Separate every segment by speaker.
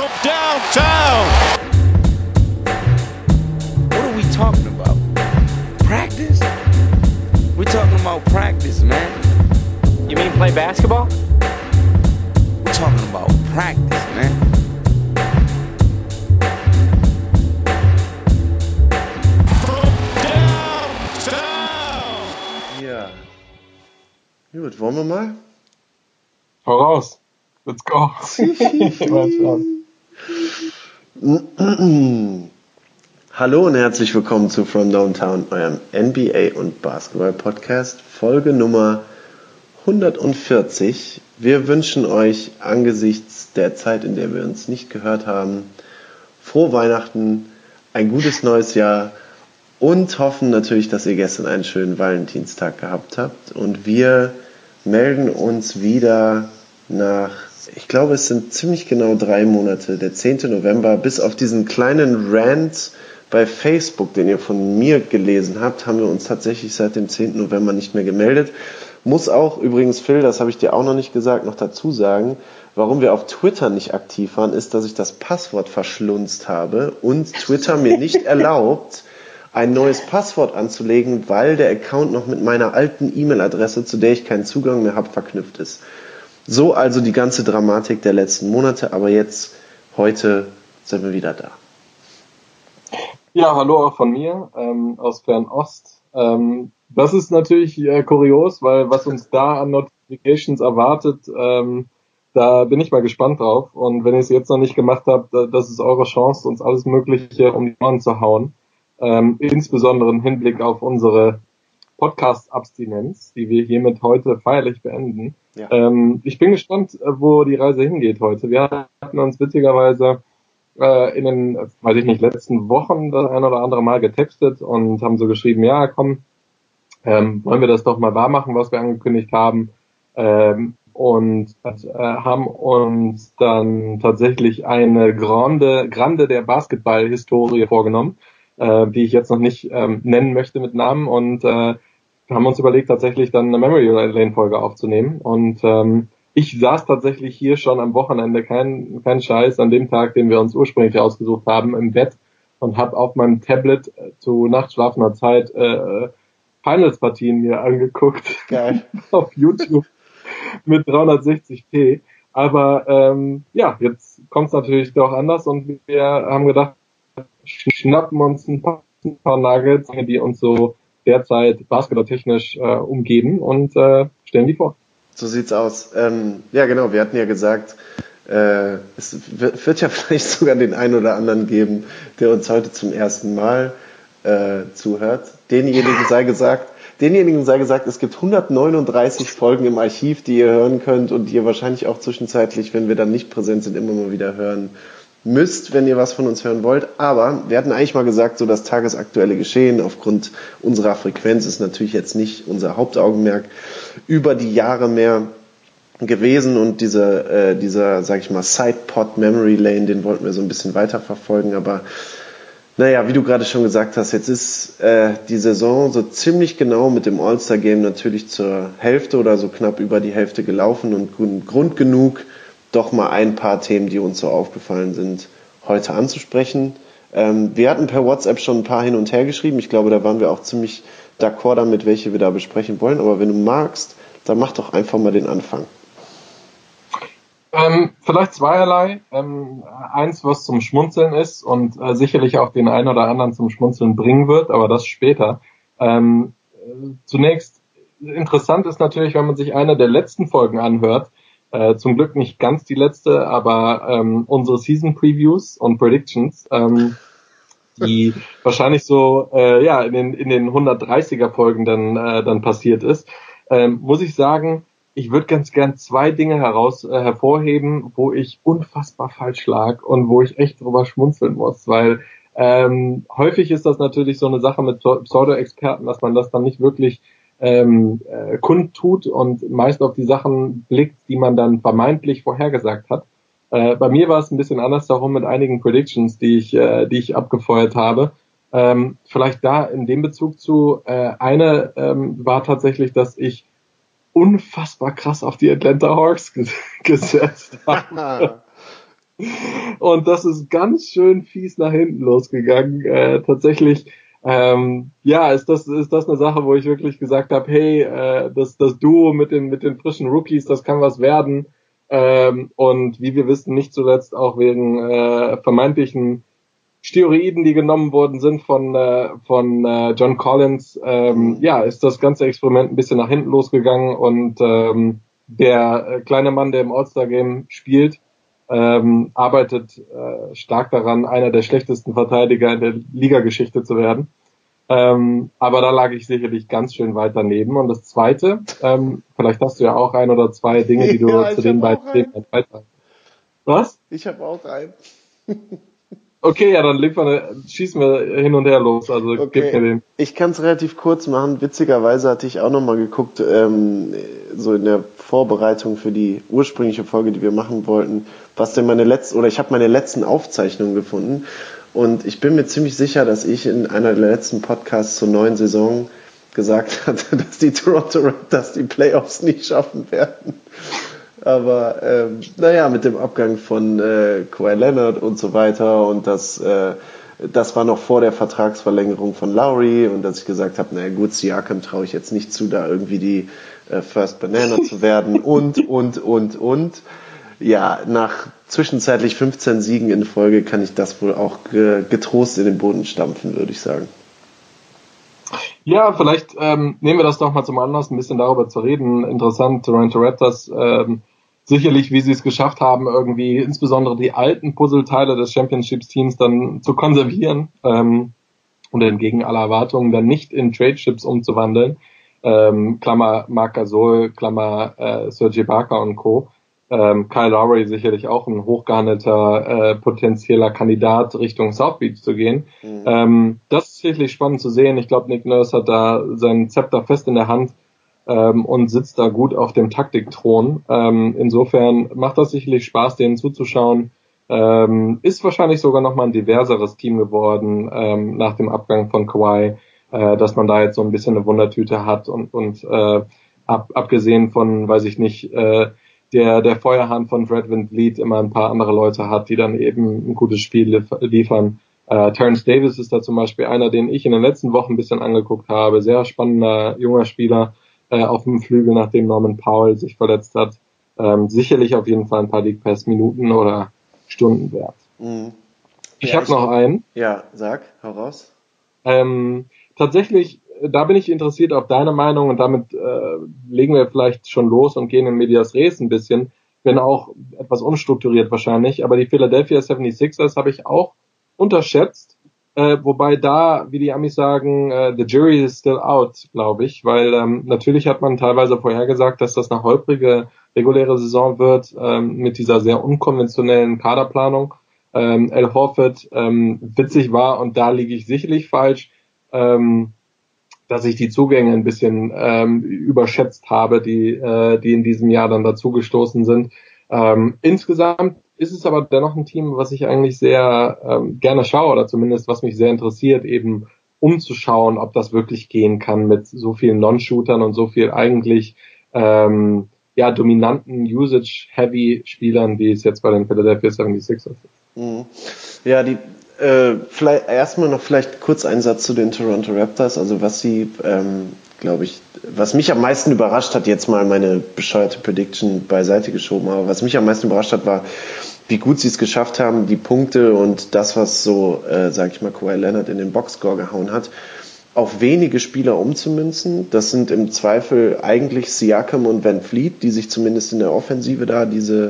Speaker 1: from downtown.
Speaker 2: What are we talking about? Practice? We're talking about practice, man.
Speaker 3: You mean play basketball?
Speaker 2: We're talking about practice, man.
Speaker 1: From downtown.
Speaker 4: Ja. Gut, wollen wir mal?
Speaker 5: Voraus. Let's go.
Speaker 4: Hallo und herzlich willkommen zu From Downtown, eurem NBA und Basketball Podcast, Folge Nummer 140. Wir wünschen euch angesichts der Zeit, in der wir uns nicht gehört haben, frohe Weihnachten, ein gutes neues Jahr und hoffen natürlich, dass ihr gestern einen schönen Valentinstag gehabt habt. Und wir melden uns wieder nach, ich glaube, es sind ziemlich genau 3 Monate, der 10. November, bis auf diesen kleinen Rant bei Facebook, den ihr von mir gelesen habt, haben wir uns tatsächlich seit dem 10. November nicht mehr gemeldet. Muss auch übrigens, Phil, das habe ich dir auch noch nicht gesagt, noch dazu sagen, warum wir auf Twitter nicht aktiv waren, ist, dass ich das Passwort verschlunzt habe und Twitter mir nicht erlaubt, ein neues Passwort anzulegen, weil der Account noch mit meiner alten E-Mail-Adresse, zu der ich keinen Zugang mehr habe, verknüpft ist. So also die ganze Dramatik der letzten Monate, aber jetzt, heute sind wir wieder da.
Speaker 5: Ja, hallo auch von mir, aus Fernost. Das ist natürlich kurios, weil was uns da an Notifications erwartet, da bin ich mal gespannt drauf. Und wenn ihr es jetzt noch nicht gemacht habt, das ist eure Chance, uns alles Mögliche um die Ohren zu hauen. Insbesondere im Hinblick auf unsere Podcast-Abstinenz, die wir hiermit heute feierlich beenden. Ja. Ich bin gespannt, wo die Reise hingeht heute. Wir hatten uns witzigerweise in den, weiß ich nicht, letzten Wochen das ein oder andere Mal getextet und haben so geschrieben, ja komm, wollen wir das doch mal wahr machen, was wir angekündigt haben. Und haben uns dann tatsächlich eine Grande der Basketball-Historie vorgenommen, die ich jetzt noch nicht nennen möchte mit Namen, und haben uns überlegt, tatsächlich dann eine Memory Lane-Folge aufzunehmen. Und ich saß tatsächlich hier schon am Wochenende, kein Scheiß, an dem Tag, den wir uns ursprünglich ausgesucht haben, im Bett und habe auf meinem Tablet zu nachtschlafender Zeit Finals-Partien mir angeguckt.
Speaker 4: Geil.
Speaker 5: Auf YouTube mit 360p. Aber ja, jetzt kommt es natürlich doch anders und wir haben gedacht, schnappen uns ein paar Nuggets, die uns so derzeit basketballtechnisch umgeben, und stellen die vor.
Speaker 4: So sieht's aus. Ja, genau, wir hatten ja gesagt, es wird ja vielleicht sogar den einen oder anderen geben, der uns heute zum ersten Mal zuhört. Denjenigen sei gesagt, es gibt 139 Folgen im Archiv, die ihr hören könnt und die ihr wahrscheinlich auch zwischenzeitlich, wenn wir dann nicht präsent sind, immer mal wieder hören müsst, wenn ihr was von uns hören wollt. Aber wir hatten eigentlich mal gesagt, so das tagesaktuelle Geschehen aufgrund unserer Frequenz ist natürlich jetzt nicht unser Hauptaugenmerk über die Jahre mehr gewesen, und dieser, sag ich mal, Sidepod Memory Lane, den wollten wir so ein bisschen weiterverfolgen, aber naja, wie du gerade schon gesagt hast, jetzt ist die Saison so ziemlich genau mit dem All-Star-Game natürlich zur Hälfte oder so knapp über die Hälfte gelaufen, und Grund genug, doch mal ein paar Themen, die uns so aufgefallen sind, heute anzusprechen. Wir hatten per WhatsApp schon ein paar hin und her geschrieben. Ich glaube, da waren wir auch ziemlich d'accord damit, welche wir da besprechen wollen. Aber wenn du magst, dann mach doch einfach mal den Anfang.
Speaker 5: Vielleicht zweierlei. Eins, was zum Schmunzeln ist und sicherlich auch den einen oder anderen zum Schmunzeln bringen wird, aber das später. Zunächst, interessant ist natürlich, wenn man sich eine der letzten Folgen anhört, zum Glück nicht ganz die letzte, aber unsere Season Previews und Predictions, die wahrscheinlich so in den 130er Folgen dann passiert ist, muss ich sagen, ich würde ganz gern 2 Dinge hervorheben, wo ich unfassbar falsch lag und wo ich echt drüber schmunzeln muss, weil häufig ist das natürlich so eine Sache mit Pseudo-Experten, dass man das dann nicht wirklich kundtut und meist auf die Sachen blickt, die man dann vermeintlich vorhergesagt hat. Bei mir war es ein bisschen anders darum mit einigen Predictions, die ich abgefeuert habe. Vielleicht da in dem Bezug zu, eine war tatsächlich, dass ich unfassbar krass auf die Atlanta Hawks gesetzt habe. Und das ist ganz schön fies nach hinten losgegangen. Tatsächlich, ist das eine Sache, wo ich wirklich gesagt habe, hey, das Duo mit den frischen Rookies, das kann was werden. Und wie wir wissen, nicht zuletzt auch wegen vermeintlichen Steroiden, die genommen worden sind von John Collins, ist das ganze Experiment ein bisschen nach hinten losgegangen und der kleine Mann, der im All-Star-Game spielt, arbeitet stark daran, einer der schlechtesten Verteidiger in der Ligageschichte zu werden. Aber da lag ich sicherlich ganz schön weit daneben. Und das Zweite, vielleicht hast du ja auch ein oder zwei Dinge, die du zu den beiden Themen beitragen. Was?
Speaker 4: Ich habe auch einen.
Speaker 5: Okay, ja, dann schießen wir hin und her los. Also
Speaker 4: okay.
Speaker 5: Gib mir den.
Speaker 4: Ich kann es relativ kurz machen. Witzigerweise hatte ich auch nochmal geguckt, so in der Vorbereitung für die ursprüngliche Folge, die wir machen wollten, was denn ich habe meine letzten Aufzeichnungen gefunden. Und ich bin mir ziemlich sicher, dass ich in einer der letzten Podcasts zur neuen Saison gesagt hatte, dass die Toronto Raptors die Playoffs nicht schaffen werden. Aber mit dem Abgang von Kawhi Leonard und so weiter und das war noch vor der Vertragsverlängerung von Lowry und dass ich gesagt habe, naja gut, Siakam traue ich jetzt nicht zu, da irgendwie die First Banana zu werden und. Ja, nach zwischenzeitlich 15 Siegen in Folge kann ich das wohl auch getrost in den Boden stampfen, würde ich sagen.
Speaker 5: Ja, vielleicht nehmen wir das doch mal zum Anlass, ein bisschen darüber zu reden. Interessant, Toronto Raptors, sicherlich, wie sie es geschafft haben, irgendwie insbesondere die alten Puzzleteile des Championships-Teams dann zu konservieren und entgegen aller Erwartungen dann nicht in Trade-Chips umzuwandeln. Klammer Marc Gasol, Klammer Serge Ibaka und Co. Kyle Lowry sicherlich auch ein hochgehandelter potenzieller Kandidat Richtung South Beach zu gehen. Das ist sicherlich spannend zu sehen. Ich glaube, Nick Nurse hat da seinen Zepter fest in der Hand und sitzt da gut auf dem Taktikthron. Insofern macht das sicherlich Spaß, denen zuzuschauen. Ist wahrscheinlich sogar nochmal ein diverseres Team geworden nach dem Abgang von Kawhi, dass man da jetzt so ein bisschen eine Wundertüte hat und abgesehen von, weiß ich nicht, der Feuerhand von Fred VanVleet immer ein paar andere Leute hat, die dann eben ein gutes Spiel liefern. Terrence Davis ist da zum Beispiel einer, den ich in den letzten Wochen ein bisschen angeguckt habe. Sehr spannender, junger Spieler auf dem Flügel, nachdem Norman Powell sich verletzt hat. Sicherlich auf jeden Fall ein paar League Pass Minuten oder Stunden wert. Ich habe noch einen.
Speaker 4: Ja, hau raus.
Speaker 5: Tatsächlich, da bin ich interessiert auf deine Meinung und damit legen wir vielleicht schon los und gehen in Medias Res ein bisschen. Bin auch etwas unstrukturiert wahrscheinlich, aber die Philadelphia 76ers habe ich auch unterschätzt, wobei da, wie die Amis sagen, the jury is still out, glaube ich, weil natürlich hat man teilweise vorhergesagt, dass das eine holprige reguläre Saison wird mit dieser sehr unkonventionellen Kaderplanung. Al Horford witzig war und da liege ich sicherlich falsch, dass ich die Zugänge ein bisschen überschätzt habe, die in diesem Jahr dann dazugestoßen sind. Insgesamt ist es aber dennoch ein Team, was ich eigentlich sehr gerne schaue oder zumindest was mich sehr interessiert, eben umzuschauen, ob das wirklich gehen kann mit so vielen Non-Shootern und so viel eigentlich dominanten Usage-Heavy-Spielern, wie es jetzt bei den Philadelphia 76ers ist.
Speaker 4: Ja, vielleicht erstmal noch vielleicht kurz ein Satz zu den Toronto Raptors, also was sie, was mich am meisten überrascht hat, jetzt mal meine bescheuerte Prediction beiseite geschoben, aber was mich am meisten überrascht hat, war, wie gut sie es geschafft haben, die Punkte und das, was so, Kawhi Leonard in den Boxscore gehauen hat, auf wenige Spieler umzumünzen. Das sind im Zweifel eigentlich Siakam und VanVleet, die sich zumindest in der Offensive da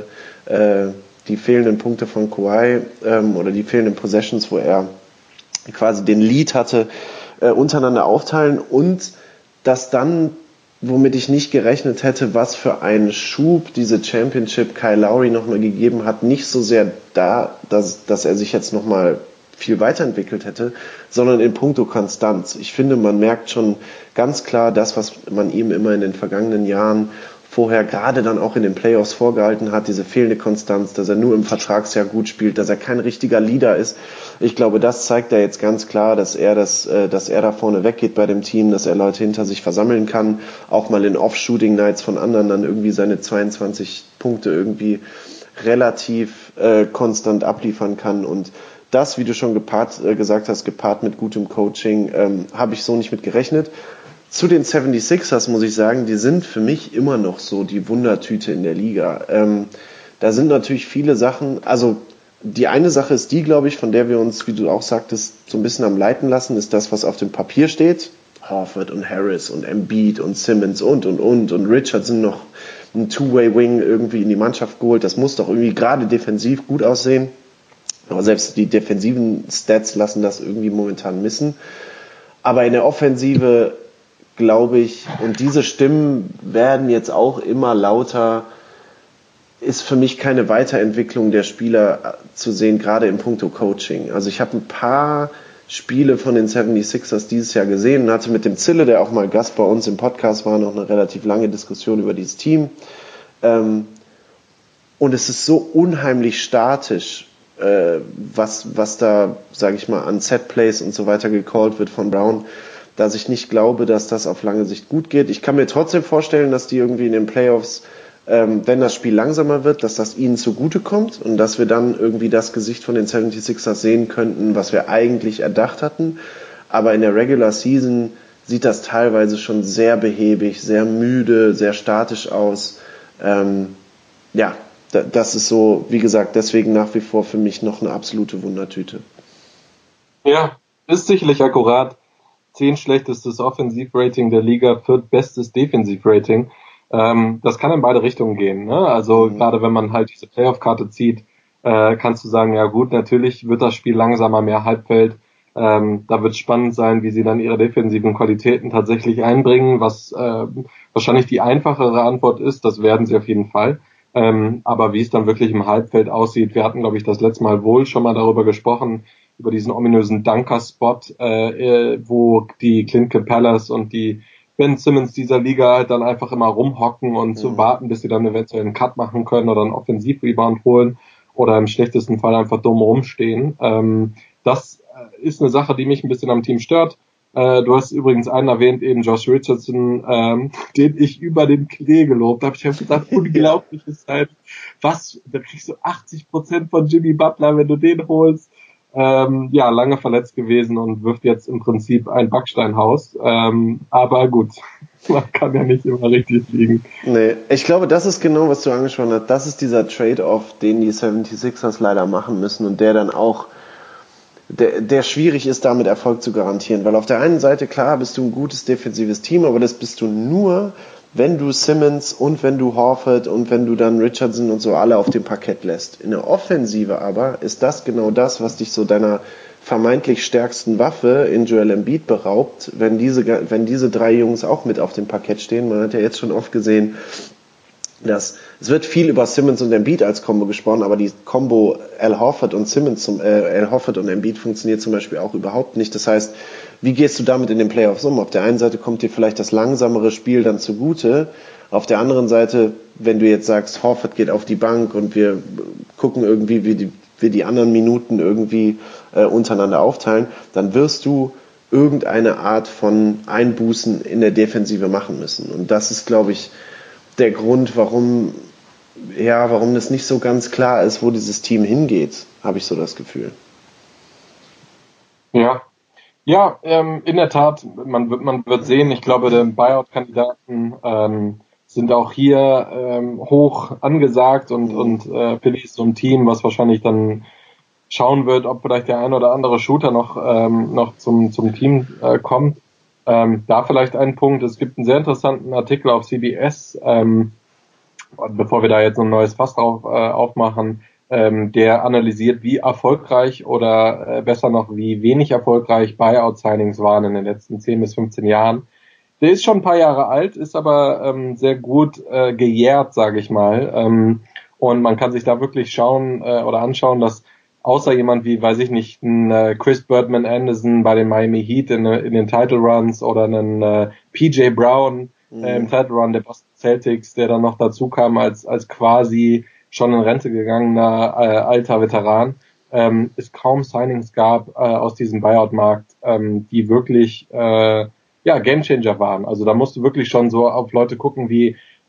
Speaker 4: die fehlenden Punkte von Kawhi oder die fehlenden Possessions, wo er quasi den Lead hatte, untereinander aufteilen und das dann, womit ich nicht gerechnet hätte, was für einen Schub diese Championship Kyle Lowry nochmal gegeben hat, nicht so sehr da, dass er sich jetzt nochmal viel weiterentwickelt hätte, sondern in puncto Konstanz. Ich finde, man merkt schon ganz klar das, was man ihm immer in den vergangenen Jahren vorher gerade dann auch in den Playoffs vorgehalten hat, diese fehlende Konstanz, dass er nur im Vertragsjahr gut spielt, dass er kein richtiger Leader ist. Ich glaube, das zeigt er jetzt ganz klar, dass er da vorne weggeht bei dem Team, dass er Leute hinter sich versammeln kann, auch mal in Off-Shooting-Nights von anderen dann irgendwie seine 22 Punkte irgendwie relativ konstant abliefern kann. Und das, wie du schon gesagt hast, gepaart mit gutem Coaching, habe ich so nicht mit gerechnet. Zu den 76ers muss ich sagen, die sind für mich immer noch so die Wundertüte in der Liga. Da sind natürlich viele Sachen, also die eine Sache ist die, glaube ich, von der wir uns, wie du auch sagtest, so ein bisschen am Leiten lassen, ist das, was auf dem Papier steht. Horford und Harris und Embiid und Simmons und Richardson noch ein Two-Way-Wing irgendwie in die Mannschaft geholt. Das muss doch irgendwie gerade defensiv gut aussehen. Aber selbst die defensiven Stats lassen das irgendwie momentan missen. Aber in der Offensive, glaube ich, und diese Stimmen werden jetzt auch immer lauter, ist für mich keine Weiterentwicklung der Spieler zu sehen, gerade in puncto Coaching. Also ich habe ein paar Spiele von den 76ers dieses Jahr gesehen und hatte mit dem Zille, der auch mal Gast bei uns im Podcast war, noch eine relativ lange Diskussion über dieses Team. Und es ist so unheimlich statisch, was da, sage ich mal, an Setplays und so weiter gecallt wird von Brown, dass ich nicht glaube, dass das auf lange Sicht gut geht. Ich kann mir trotzdem vorstellen, dass die irgendwie in den Playoffs, wenn das Spiel langsamer wird, dass das ihnen zugutekommt und dass wir dann irgendwie das Gesicht von den 76ers sehen könnten, was wir eigentlich erdacht hatten. Aber in der Regular Season sieht das teilweise schon sehr behäbig, sehr müde, sehr statisch aus. Das ist so, wie gesagt, deswegen nach wie vor für mich noch eine absolute Wundertüte.
Speaker 5: Ja, ist sicherlich akkurat. 10 schlechtestes Offensivrating der Liga, 4. bestes Defensivrating. Das kann in beide Richtungen gehen, ne? Also gerade wenn man halt diese Playoff-Karte zieht, kannst du sagen, ja gut, natürlich wird das Spiel langsamer, mehr Halbfeld. Da wird es spannend sein, wie sie dann ihre defensiven Qualitäten tatsächlich einbringen, was wahrscheinlich die einfachere Antwort ist, das werden sie auf jeden Fall. Aber wie es dann wirklich im Halbfeld aussieht, wir hatten, glaube ich, das letzte Mal wohl schon mal darüber gesprochen, über diesen ominösen Dunker-Spot, wo die Clint Capellas und die Ben Simmons dieser Liga halt dann einfach immer rumhocken und zu warten, bis sie dann eventuell einen Cut machen können oder einen Offensiv-Rebound holen oder im schlechtesten Fall einfach dumm rumstehen. Das ist eine Sache, die mich ein bisschen am Team stört. Du hast übrigens einen erwähnt, eben Josh Richardson, den ich über den Klee gelobt habe. Ich habe gesagt, unglaubliches Zeit. Was, da kriegst du 80% von Jimmy Butler, wenn du den holst. Lange verletzt gewesen und wirft jetzt im Prinzip ein Backsteinhaus. Aber gut, man kann ja nicht immer richtig liegen.
Speaker 4: Nee, ich glaube, das ist genau, was du angesprochen hast. Das ist dieser Trade-off, den die 76ers leider machen müssen und der dann auch der schwierig ist, damit Erfolg zu garantieren. Weil auf der einen Seite, klar, bist du ein gutes defensives Team, aber das bist du nur, wenn du Simmons und wenn du Horford und wenn du dann Richardson und so alle auf dem Parkett lässt. In der Offensive aber ist das genau das, was dich so deiner vermeintlich stärksten Waffe in Joel Embiid beraubt, wenn diese 3 Jungs auch mit auf dem Parkett stehen. Man hat ja jetzt schon oft gesehen, dass es wird viel über Simmons und Embiid als Combo gesprochen, aber die Combo Al Horford und Embiid funktioniert zum Beispiel auch überhaupt nicht. Das heißt, wie gehst du damit in den Playoffs um? Auf der einen Seite kommt dir vielleicht das langsamere Spiel dann zugute. Auf der anderen Seite, wenn du jetzt sagst, Horford geht auf die Bank und wir gucken irgendwie, wie wir die anderen Minuten irgendwie untereinander aufteilen, dann wirst du irgendeine Art von Einbußen in der Defensive machen müssen. Und das ist, glaube ich, der Grund, warum das nicht so ganz klar ist, wo dieses Team hingeht, habe ich so das Gefühl.
Speaker 5: Ja, in der Tat, man wird sehen, ich glaube, die Buyout-Kandidaten sind auch hier hoch angesagt und Philly ist so ein Team, was wahrscheinlich dann schauen wird, ob vielleicht der ein oder andere Shooter noch zum Team kommt. Da vielleicht ein Punkt, es gibt einen sehr interessanten Artikel auf CBS, bevor wir da jetzt ein neues Fass aufmachen, der analysiert, wie erfolgreich oder besser noch, wie wenig erfolgreich Buyout-Signings waren in den letzten 10 bis 15 Jahren. Der ist schon ein paar Jahre alt, ist aber sehr gut gejährt, sage ich mal. Und man kann sich da wirklich schauen oder anschauen, dass außer jemand wie, weiß ich nicht, ein Chris Birdman Anderson bei den Miami Heat in den Title Runs oder einen PJ Brown im Title Run der Boston Celtics, der dann noch dazu kam als quasi schon in Rente gegangener alter Veteran, es kaum Signings gab aus diesem Buyout-Markt, die wirklich Gamechanger waren. Also da musst du wirklich schon so auf Leute gucken wie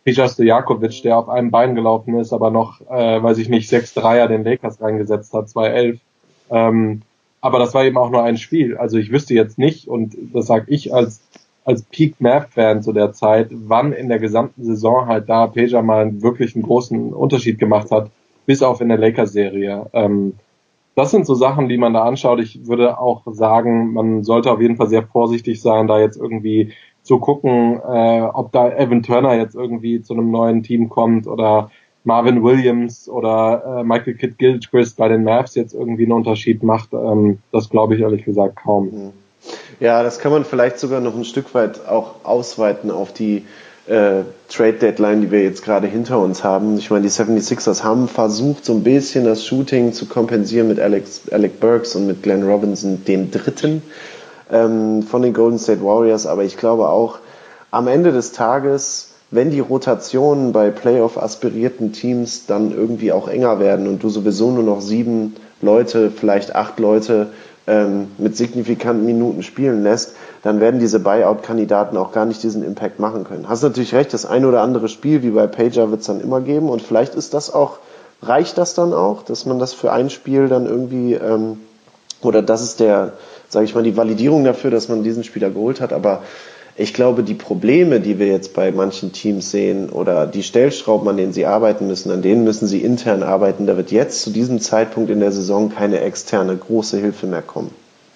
Speaker 5: Peja Stojakovic, der auf einem Bein gelaufen ist, aber noch, 6 Dreier den Lakers reingesetzt hat, 2011. Aber das war eben auch nur ein Spiel. Also ich wüsste jetzt nicht, und das sage ich als Peak-Math-Fan zu der Zeit, wann in der gesamten Saison halt da Peja mal wirklich einen großen Unterschied gemacht hat, bis auf in der Lakers-Serie. Das sind so Sachen, die man da anschaut. Ich würde auch sagen, man sollte auf jeden Fall sehr vorsichtig sein, da jetzt irgendwie zu gucken, ob da Evan Turner jetzt irgendwie zu einem neuen Team kommt oder Marvin Williams oder Michael Kidd-Gilchrist bei den Mavs jetzt irgendwie einen Unterschied macht. Das glaube ich ehrlich gesagt kaum.
Speaker 4: Ja, das kann man vielleicht sogar noch ein Stück weit auch ausweiten auf die Trade-Deadline, die wir jetzt gerade hinter uns haben. Ich meine, die 76ers haben versucht, so ein bisschen das Shooting zu kompensieren mit Alec Burks und mit Glenn Robinson, dem Dritten von den Golden State Warriors. Aber ich glaube auch, am Ende des Tages, wenn die Rotationen bei Playoff-aspirierten Teams dann irgendwie auch enger werden und du sowieso nur noch 7 Leute, vielleicht 8 Leute mit signifikanten Minuten spielen lässt, dann werden diese Buyout-Kandidaten auch gar nicht diesen Impact machen können. Hast natürlich recht, das ein oder andere Spiel wie bei Peja wird es dann immer geben und vielleicht ist das auch, reicht das dann auch, dass man das für ein Spiel dann irgendwie, oder das ist die Validierung dafür, dass man diesen Spieler geholt hat, aber ich glaube, die Probleme, die wir jetzt bei manchen Teams sehen oder die Stellschrauben, an denen sie arbeiten müssen, an denen müssen sie intern arbeiten. Da wird jetzt zu diesem Zeitpunkt in der Saison keine externe große Hilfe mehr kommen.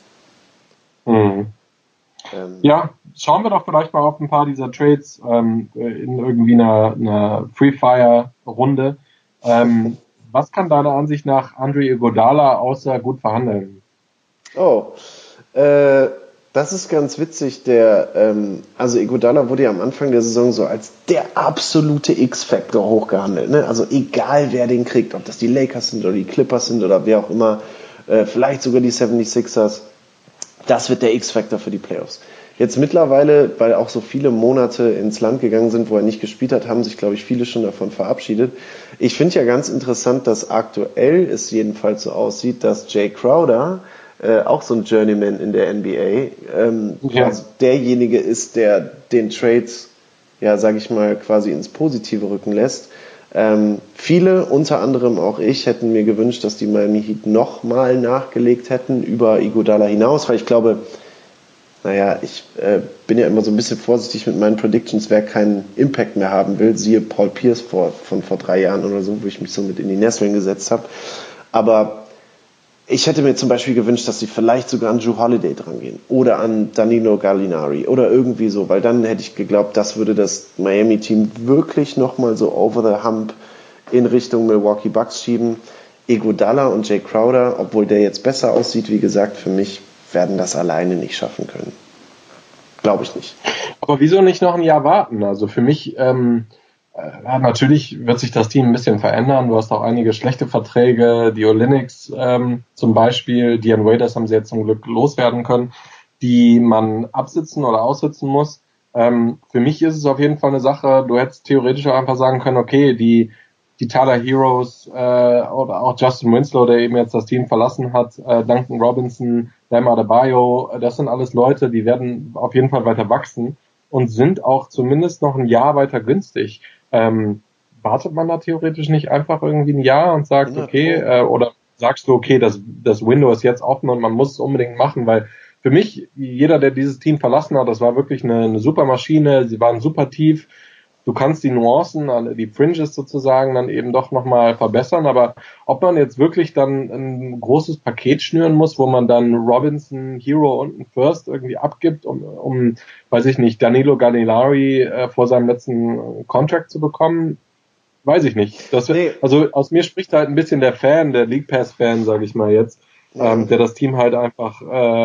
Speaker 5: Ja, schauen wir doch vielleicht mal auf ein paar dieser Trades in irgendwie einer Free-Fire-Runde. Was kann deiner Ansicht nach Andre Iguodala außer gut verhandeln?
Speaker 4: Das ist ganz witzig, also Iguodala wurde ja am Anfang der Saison so als der absolute X-Factor hochgehandelt, ne? Also egal wer den kriegt, ob das die Lakers sind oder die Clippers sind oder wer auch immer, vielleicht sogar die 76ers, das wird der X-Factor für die Playoffs. Jetzt mittlerweile, weil auch so viele Monate ins Land gegangen sind, wo er nicht gespielt hat, haben sich, glaube ich, viele schon davon verabschiedet. Ich finde ja ganz interessant, dass aktuell es jedenfalls so aussieht, dass Jay Crowder, auch so ein Journeyman in der NBA, also derjenige ist, der den Trades, sage ich mal, quasi ins Positive rücken lässt. Viele, unter anderem auch ich, hätten mir gewünscht, dass die Miami Heat nochmal nachgelegt hätten über Iguodala hinaus, weil ich glaube, ich bin ja immer so ein bisschen vorsichtig mit meinen Predictions, wer keinen Impact mehr haben will, siehe Paul Pierce von vor 3 Jahren oder so, wo ich mich so mit in die Nesseln gesetzt habe. Aber ich hätte mir zum Beispiel gewünscht, dass sie vielleicht sogar an Jrue Holiday drangehen oder an Danilo Gallinari oder irgendwie so, weil dann hätte ich geglaubt, das würde das Miami-Team wirklich nochmal so over the hump in Richtung Milwaukee Bucks schieben. Iguodala und Jay Crowder, obwohl der jetzt besser aussieht, wie gesagt, für mich werden das alleine nicht schaffen können. Glaube ich nicht.
Speaker 5: Aber wieso nicht noch ein Jahr warten? Also für mich, natürlich wird sich das Team ein bisschen verändern. Du hast auch einige schlechte Verträge, die Olynyks zum Beispiel, Dion Waiters haben sie jetzt zum Glück loswerden können, die man absitzen oder aussitzen muss. Für mich ist es auf jeden Fall eine Sache, du hättest theoretisch auch einfach sagen können, okay, die Tyler Heroes oder auch Justin Winslow, der eben jetzt das Team verlassen hat, Duncan Robinson, Bam Adebayo, das sind alles Leute, die werden auf jeden Fall weiter wachsen und sind auch zumindest noch ein Jahr weiter günstig. Wartet man da theoretisch nicht einfach irgendwie ein Jahr und sagt, okay, oder sagst du, okay, das Window ist jetzt offen und man muss es unbedingt machen, weil für mich, jeder, der dieses Team verlassen hat, das war wirklich eine super Maschine, sie waren super tief. Du kannst die Nuancen, die Fringes sozusagen dann eben doch nochmal verbessern, aber ob man jetzt wirklich dann ein großes Paket schnüren muss, wo man dann Robinson, Hero und einen First irgendwie abgibt, um weiß ich nicht, Danilo Gallinari vor seinem letzten Contract zu bekommen, weiß ich nicht. Also aus mir spricht halt ein bisschen der Fan, der League Pass-Fan, sage ich mal jetzt, der das Team halt einfach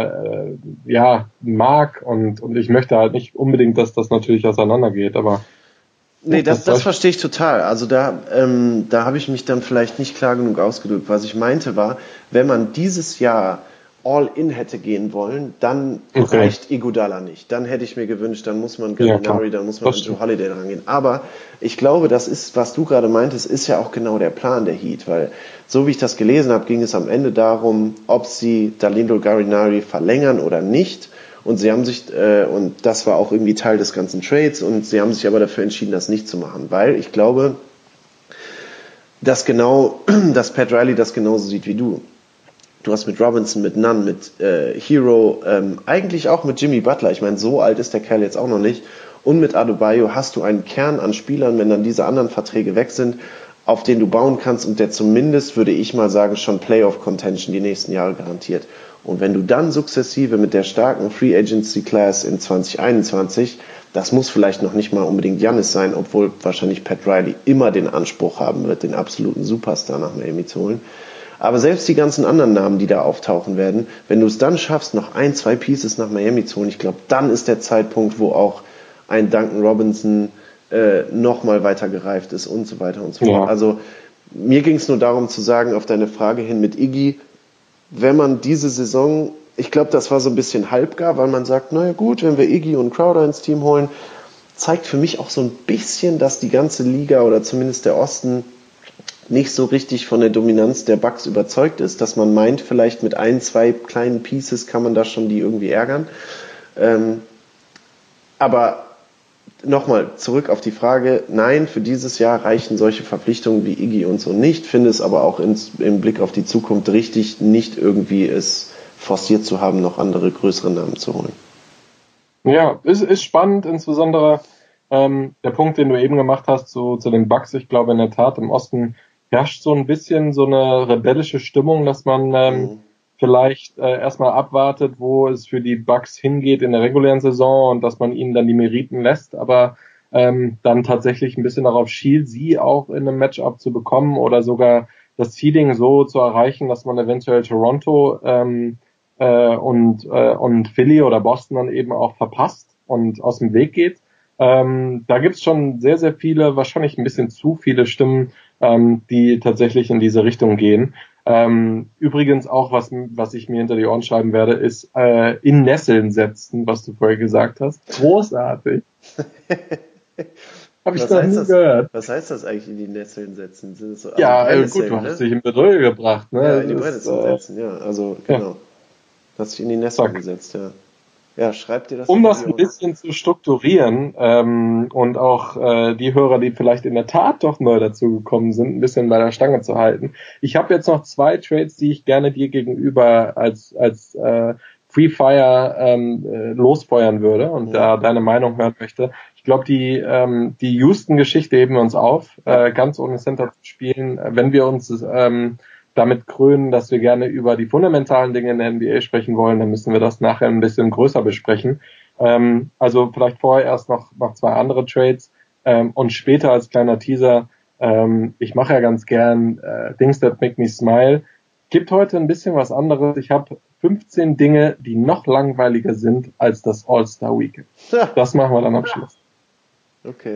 Speaker 5: mag und ich möchte halt nicht unbedingt, dass das natürlich auseinandergeht, aber
Speaker 4: nee, das verstehe ich total. Also da habe ich mich dann vielleicht nicht klar genug ausgedrückt. Was ich meinte war, wenn man dieses Jahr All-In hätte gehen wollen, dann reicht Iguodala nicht. Dann hätte ich mir gewünscht, dann muss man Gallinari, dann muss man an Jrue Holiday rangehen. Aber ich glaube, das ist, was du gerade meintest, ist ja auch genau der Plan der Heat, weil so wie ich das gelesen habe, ging es am Ende darum, ob sie Danilo Gallinari verlängern oder nicht. Und sie haben sich, und das war auch irgendwie Teil des ganzen Trades, und sie haben sich aber dafür entschieden, das nicht zu machen, weil ich glaube, dass Pat Riley das genauso sieht wie du. Du hast mit Robinson, mit Nunn, mit Hero, eigentlich auch mit Jimmy Butler, ich meine, so alt ist der Kerl jetzt auch noch nicht, und mit Adebayo hast du einen Kern an Spielern, wenn dann diese anderen Verträge weg sind, auf den du bauen kannst und der zumindest, würde ich mal sagen, schon Playoff-Contention die nächsten Jahre garantiert. Und wenn du dann sukzessive mit der starken Free Agency Class in 2021, das muss vielleicht noch nicht mal unbedingt Giannis sein, obwohl wahrscheinlich Pat Riley immer den Anspruch haben wird, den absoluten Superstar nach Miami zu holen. Aber selbst die ganzen anderen Namen, die da auftauchen werden, wenn du es dann schaffst, noch 1-2 Pieces nach Miami zu holen, ich glaube, dann ist der Zeitpunkt, wo auch ein Duncan Robinson noch mal weiter gereift ist und so weiter und so fort. Ja. Also mir ging es nur darum zu sagen, auf deine Frage hin mit Iggy, wenn man diese Saison, ich glaube, das war so ein bisschen halbgar, weil man sagt, naja gut, wenn wir Iggy und Crowder ins Team holen, zeigt für mich auch so ein bisschen, dass die ganze Liga oder zumindest der Osten nicht so richtig von der Dominanz der Bucks überzeugt ist, dass man meint, vielleicht mit 1-2 kleinen Pieces kann man da schon die irgendwie ärgern. Aber nochmal zurück auf die Frage, nein, für dieses Jahr reichen solche Verpflichtungen wie Iggy und so nicht, finde es aber auch im Blick auf die Zukunft richtig, nicht irgendwie es forciert zu haben, noch andere größere Namen zu holen.
Speaker 5: Ja, ist spannend, insbesondere der Punkt, den du eben gemacht hast, zu den Bucks. Ich glaube in der Tat, im Osten herrscht so ein bisschen so eine rebellische Stimmung, dass man vielleicht erstmal abwartet, wo es für die Bucks hingeht in der regulären Saison und dass man ihnen dann die Meriten lässt, aber dann tatsächlich ein bisschen darauf schielt, sie auch in einem Matchup zu bekommen oder sogar das Seeding so zu erreichen, dass man eventuell Toronto und Philly oder Boston dann eben auch verpasst und aus dem Weg geht. Da gibt's schon sehr, sehr viele, wahrscheinlich ein bisschen zu viele Stimmen, die tatsächlich in diese Richtung gehen. Übrigens auch, was ich mir hinter die Ohren schreiben werde, ist in Nesseln setzen, was du vorher gesagt hast. Großartig. Habe ich noch nie gehört.
Speaker 4: Was heißt das eigentlich, in die Nesseln setzen? Sind das so,
Speaker 5: gut, du hast dich in Bedrohung gebracht. Ne?
Speaker 4: Ja, in die Brednesseln setzen, ja. Also, genau.
Speaker 5: Ja.
Speaker 4: Du hast dich in die Nesseln gesetzt, ja. Ja, schreib dir das.
Speaker 5: Um das ein bisschen zu strukturieren und auch die Hörer, die vielleicht in der Tat doch neu dazugekommen sind, ein bisschen bei der Stange zu halten. Ich habe jetzt noch 2 Trades, die ich gerne dir gegenüber als Free Fire losfeuern würde und da deine Meinung hören möchte. Ich glaube, die Houston-Geschichte heben wir uns auf, ganz ohne Center zu spielen. Wenn wir uns damit krönen, dass wir gerne über die fundamentalen Dinge in der NBA sprechen wollen, dann müssen wir das nachher ein bisschen größer besprechen. Also vielleicht vorher erst noch 2 andere Trades und später als kleiner Teaser, ich mache ja ganz gern Things that make me smile. Gibt heute ein bisschen was anderes. Ich habe 15 Dinge, die noch langweiliger sind als das All-Star Weekend.
Speaker 4: Ja.
Speaker 5: Das machen wir dann am Schluss.
Speaker 4: Okay.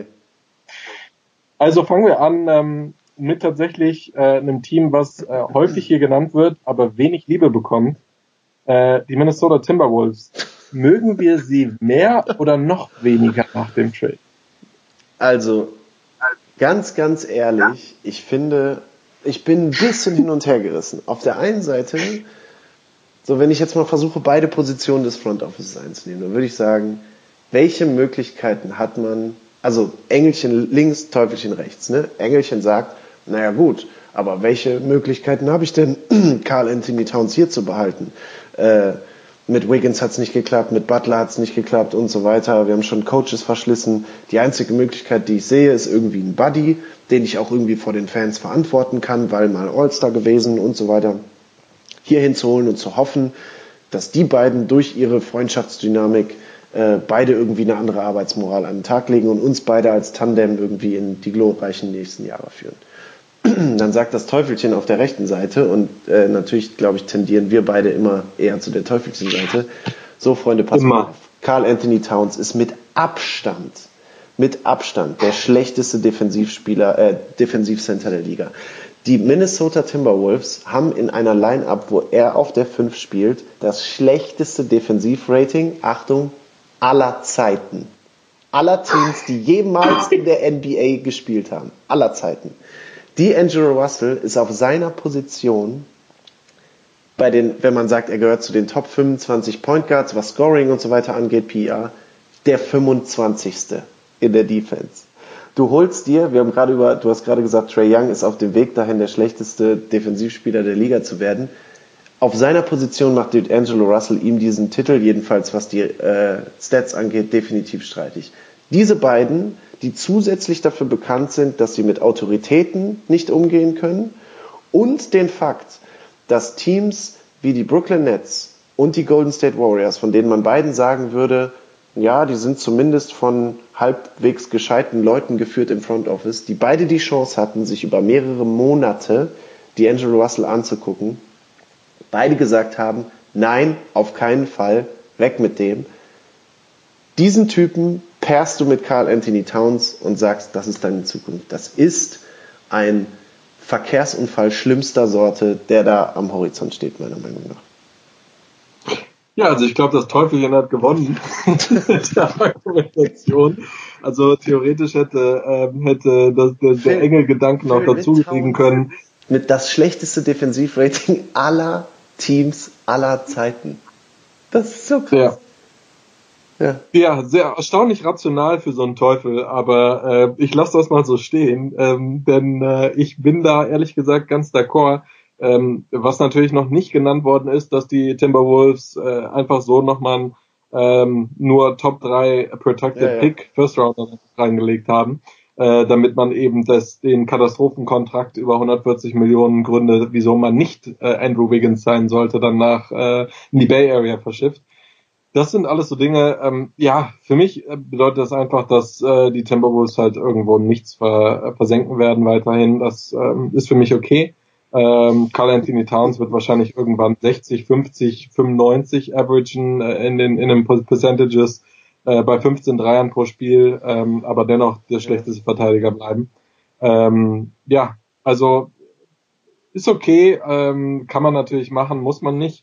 Speaker 5: Also fangen wir an mit tatsächlich einem Team, was häufig hier genannt wird, aber wenig Liebe bekommt. Die Minnesota Timberwolves. Mögen wir sie mehr oder noch weniger nach dem Trade?
Speaker 4: Also, ganz, ganz ehrlich, ich finde, ich bin ein bisschen hin und her gerissen. Auf der einen Seite, so wenn ich jetzt mal versuche, beide Positionen des Front Offices einzunehmen, dann würde ich sagen, welche Möglichkeiten hat man, also Engelchen links, Teufelchen rechts, ne? Engelchen sagt, naja gut, aber welche Möglichkeiten habe ich denn, Karl Anthony Towns hier zu behalten? Mit Wiggins hat es nicht geklappt, mit Butler hat es nicht geklappt und so weiter. Wir haben schon Coaches verschlissen. Die einzige Möglichkeit, die ich sehe, ist irgendwie ein Buddy, den ich auch irgendwie vor den Fans verantworten kann, weil mal All-Star gewesen und so weiter. Hier hinzuholen und zu hoffen, dass die beiden durch ihre Freundschaftsdynamik beide irgendwie eine andere Arbeitsmoral an den Tag legen und uns beide als Tandem irgendwie in die glorreichen nächsten Jahre führen. Dann sagt das Teufelchen auf der rechten Seite und natürlich, glaube ich, tendieren wir beide immer eher zu der Teufelchen-Seite. So, Freunde, passt mal auf. Karl Anthony Towns ist mit Abstand der schlechteste Defensivcenter der Liga. Die Minnesota Timberwolves haben in einer Line-Up, wo er auf der 5 spielt, das schlechteste Defensivrating, Achtung, aller Zeiten. Aller Teams, die jemals in der NBA gespielt haben. Aller Zeiten. D'Angelo Russell ist auf seiner Position wenn man sagt, er gehört zu den Top 25 Point Guards, was Scoring und so weiter angeht, PER, der 25. in der Defense. Du holst dir, du hast gerade gesagt, Trae Young ist auf dem Weg dahin, der schlechteste Defensivspieler der Liga zu werden. Auf seiner Position macht D'Angelo Russell ihm diesen Titel, jedenfalls was die Stats angeht, definitiv streitig. Diese beiden, die zusätzlich dafür bekannt sind, dass sie mit Autoritäten nicht umgehen können, und den Fakt, dass Teams wie die Brooklyn Nets und die Golden State Warriors, von denen man beiden sagen würde, ja, die sind zumindest von halbwegs gescheiten Leuten geführt im Front Office, die beide die Chance hatten, sich über mehrere Monate D'Angelo Russell anzugucken, beide gesagt haben, nein, auf keinen Fall, weg mit dem. Diesen Typen pairst du mit Karl Anthony Towns und sagst, das ist deine Zukunft. Das ist ein Verkehrsunfall schlimmster Sorte, der da am Horizont steht, meiner Meinung nach.
Speaker 5: Ja, also ich glaube, das Teufelchen hat gewonnen mit der Argumentation. Also theoretisch hätte der Engelgedanke noch dazugeben können.
Speaker 4: Mit das schlechteste Defensivrating aller Teams aller Zeiten. Das ist so krass.
Speaker 5: Ja, sehr erstaunlich rational für so einen Teufel, aber ich lasse das mal so stehen, denn ich bin da ehrlich gesagt ganz d'accord. Was natürlich noch nicht genannt worden ist, dass die Timberwolves einfach so nochmal nur Top 3 Protected Pick First Rounder reingelegt haben, damit man eben den Katastrophenkontrakt über 140 Millionen Gründe, wieso man nicht Andrew Wiggins sein sollte, dann in die Bay Area verschifft. Das sind alles so Dinge, für mich bedeutet das einfach, dass die Timberwolves halt irgendwo nichts versenken werden weiterhin. Das ist für mich okay. Karl Anthony Towns wird wahrscheinlich irgendwann 60, 50, 95 averagen in den Percentages bei 15 Dreiern pro Spiel, aber dennoch der schlechteste Verteidiger bleiben. Also ist okay, kann man natürlich machen, muss man nicht.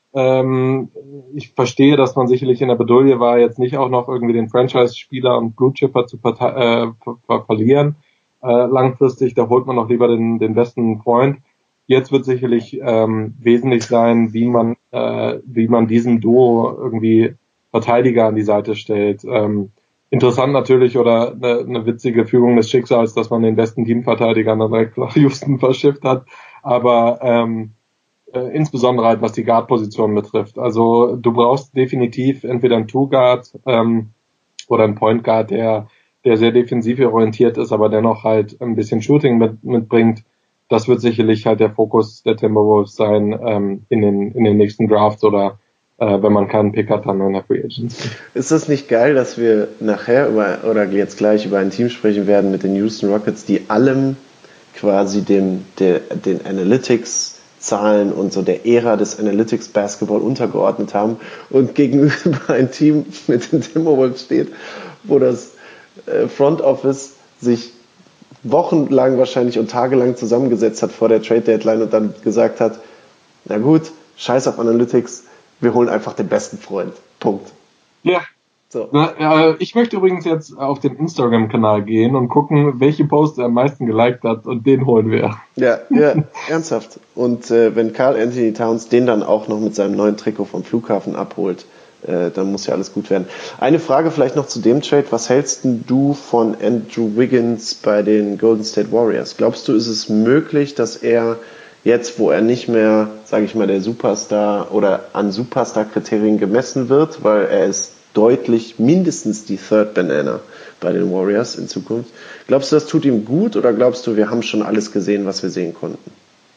Speaker 5: Ich verstehe, dass man sicherlich in der Bedulie war, jetzt nicht auch noch irgendwie den Franchise-Spieler und Blue-Chipper zu verlieren. Langfristig, da holt man noch lieber den besten Freund. Jetzt wird sicherlich wesentlich sein, wie man diesem Duo irgendwie Verteidiger an die Seite stellt. Interessant natürlich oder eine witzige Fügung des Schicksals, dass man den besten Teamverteidiger dann direkt nach Houston verschifft hat. Aber insbesondere halt, was die Guard-Position betrifft. Also du brauchst definitiv entweder einen Two-Guard oder einen Point-Guard, der sehr defensiv orientiert ist, aber dennoch halt ein bisschen Shooting mitbringt. Das wird sicherlich halt der Fokus der Timberwolves sein in den nächsten Drafts oder wenn man keinen Pick hat, dann in der Free Agency.
Speaker 4: Ist das nicht geil, dass wir nachher jetzt gleich über ein Team sprechen werden mit den Houston Rockets, die allem quasi den Analytics Zahlen und so der Ära des Analytics Basketball untergeordnet haben und gegenüber ein Team mit den Timberwolves steht, wo das Front Office sich wochenlang wahrscheinlich und tagelang zusammengesetzt hat vor der Trade Deadline und dann gesagt hat, na gut, scheiß auf Analytics, wir holen einfach den besten Freund. Punkt.
Speaker 5: Ja. So. Ich möchte übrigens jetzt auf den Instagram-Kanal gehen und gucken, welche Posts er am meisten geliked hat und den holen wir.
Speaker 4: Ja, ernsthaft. Und wenn Karl Anthony Towns den dann auch noch mit seinem neuen Trikot vom Flughafen abholt, dann muss ja alles gut werden. Eine Frage vielleicht noch zu dem Trade. Was hältst denn du von Andrew Wiggins bei den Golden State Warriors? Glaubst du, ist es möglich, dass er jetzt, wo er nicht mehr, sage ich mal, der Superstar oder an Superstar-Kriterien gemessen wird, weil er ist deutlich mindestens die Third Banana bei den Warriors in Zukunft. Glaubst du, das tut ihm gut oder glaubst du, wir haben schon alles gesehen, was wir sehen konnten?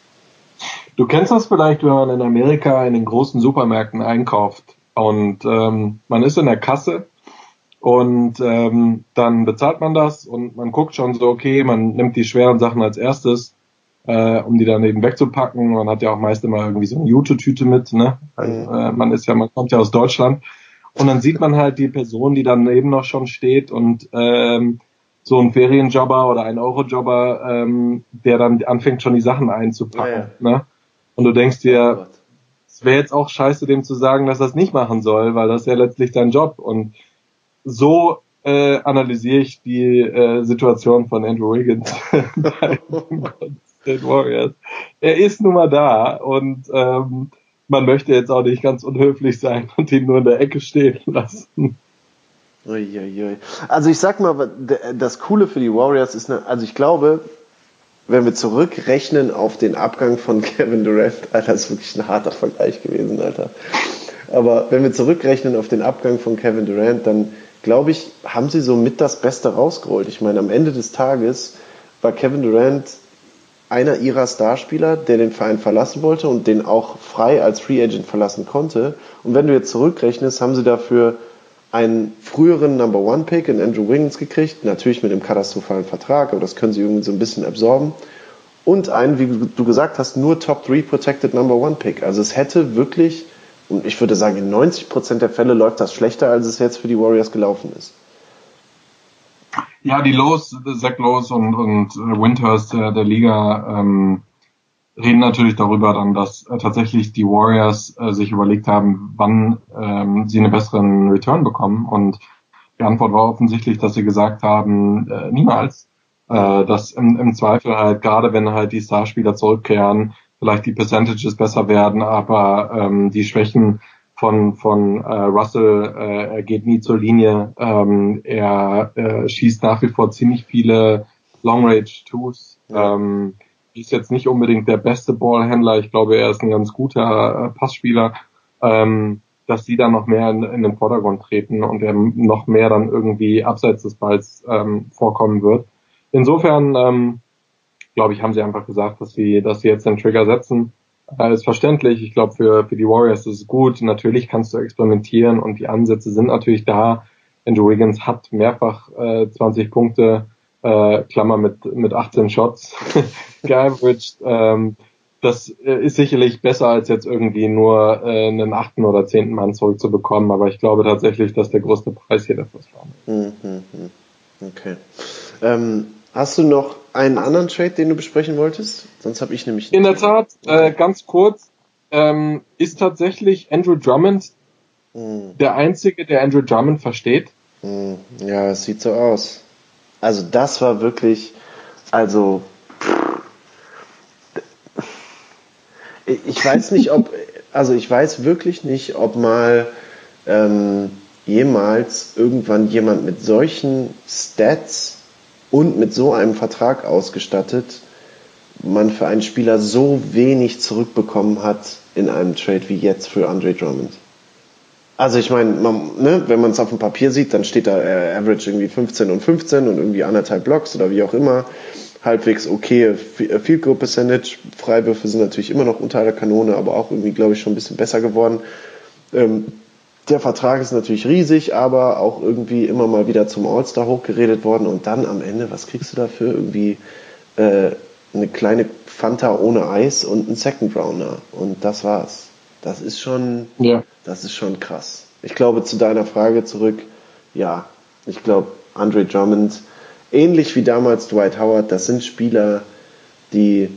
Speaker 5: Du kennst das vielleicht, wenn man in Amerika in den großen Supermärkten einkauft und man ist in der Kasse und dann bezahlt man das und man guckt schon so, okay, man nimmt die schweren Sachen als erstes, um die dann eben wegzupacken. Man hat ja auch meist immer irgendwie so eine Jute-Tüte mit, ne? Man kommt ja aus Deutschland. Und dann sieht man halt die Person, die dann eben noch schon steht und so ein Ferienjobber oder ein Eurojobber, der dann anfängt schon die Sachen einzupacken. Ja. Ne? Und du denkst dir, es wäre jetzt auch scheiße, dem zu sagen, dass er es nicht machen soll, weil das ist ja letztlich dein Job. Und so analysiere ich die Situation von Andrew Wiggins bei den Golden State Warriors. Er ist nun mal da und man möchte jetzt auch nicht ganz unhöflich sein und ihn nur in der Ecke stehen lassen.
Speaker 4: Uiuiui. Also ich sag mal, das Coole für die Warriors ist, also ich glaube, wenn wir zurückrechnen auf den Abgang von Kevin Durant, Alter, das ist wirklich ein harter Vergleich gewesen, Alter. Aber wenn wir zurückrechnen auf den Abgang von Kevin Durant, dann glaube ich, haben sie so mit das Beste rausgeholt. Ich meine, am Ende des Tages war Kevin Durant einer ihrer Starspieler, der den Verein verlassen wollte und den auch frei als Free Agent verlassen konnte. Und wenn du jetzt zurückrechnest, haben sie dafür einen früheren Number-One-Pick in Andrew Wiggins gekriegt, natürlich mit einem katastrophalen Vertrag, aber das können sie irgendwie so ein bisschen absorben. Und einen, wie du gesagt hast, nur Top-3 Protected Number-One-Pick. Also es hätte wirklich, und ich würde sagen, in 90% der Fälle läuft das schlechter, als es jetzt für die Warriors gelaufen ist.
Speaker 5: Ja, Zach Lowe und Winters der Liga reden natürlich darüber dann, dass tatsächlich die Warriors sich überlegt haben, wann sie einen besseren Return bekommen. Und die Antwort war offensichtlich, dass sie gesagt haben, niemals. Dass im Zweifel halt, gerade wenn halt die Starspieler zurückkehren, vielleicht die Percentages besser werden, aber die Schwächen von Russell, er geht nie zur Linie, er schießt nach wie vor ziemlich viele Long-Range-Twos, ist jetzt nicht unbedingt der beste Ballhändler, ich glaube, er ist ein ganz guter Passspieler, dass die dann noch mehr in den Vordergrund treten und er noch mehr dann irgendwie abseits des Balls vorkommen wird. Insofern, glaube ich, haben sie einfach gesagt, dass sie jetzt den Trigger setzen. Ist verständlich. Ich glaube, für die Warriors ist es gut. Natürlich kannst du experimentieren und die Ansätze sind natürlich da. Andrew Wiggins hat mehrfach 20 Punkte, Klammer mit 18 Shots, geaveraged. Das ist sicherlich besser, als jetzt irgendwie nur einen 8. oder 10. Mann zurückzubekommen. Aber ich glaube tatsächlich, dass der größte Preis hier dafür war.
Speaker 4: Okay. Hast du noch einen anderen Trade, den du besprechen wolltest? Sonst habe ich nämlich...
Speaker 5: In der Tat, ganz kurz, ist tatsächlich Andrew Drummond der Einzige, der Andrew Drummond versteht?
Speaker 4: Ja, es sieht so aus. Also das war wirklich... Also... Ich weiß nicht, ob... Also ich weiß wirklich nicht, ob mal jemals irgendwann jemand mit solchen Stats und mit so einem Vertrag ausgestattet, man für einen Spieler so wenig zurückbekommen hat in einem Trade wie jetzt für Andre Drummond. Also ich meine, wenn man es auf dem Papier sieht, dann steht da Average irgendwie 15 und 15 und irgendwie 1,5 Blocks oder wie auch immer. Halbwegs okay Field Goal Percentage. Freiwürfe sind natürlich immer noch unter der Kanone, aber auch irgendwie, glaube ich, schon ein bisschen besser geworden. Der Vertrag ist natürlich riesig, aber auch irgendwie immer mal wieder zum All-Star hochgeredet worden und dann am Ende, was kriegst du dafür? Irgendwie eine kleine Fanta ohne Eis und einen Second Rounder und das war's. Das ist schon krass. Ich glaube, zu deiner Frage zurück, ja, ich glaube, Andre Drummond, ähnlich wie damals Dwight Howard, das sind Spieler, die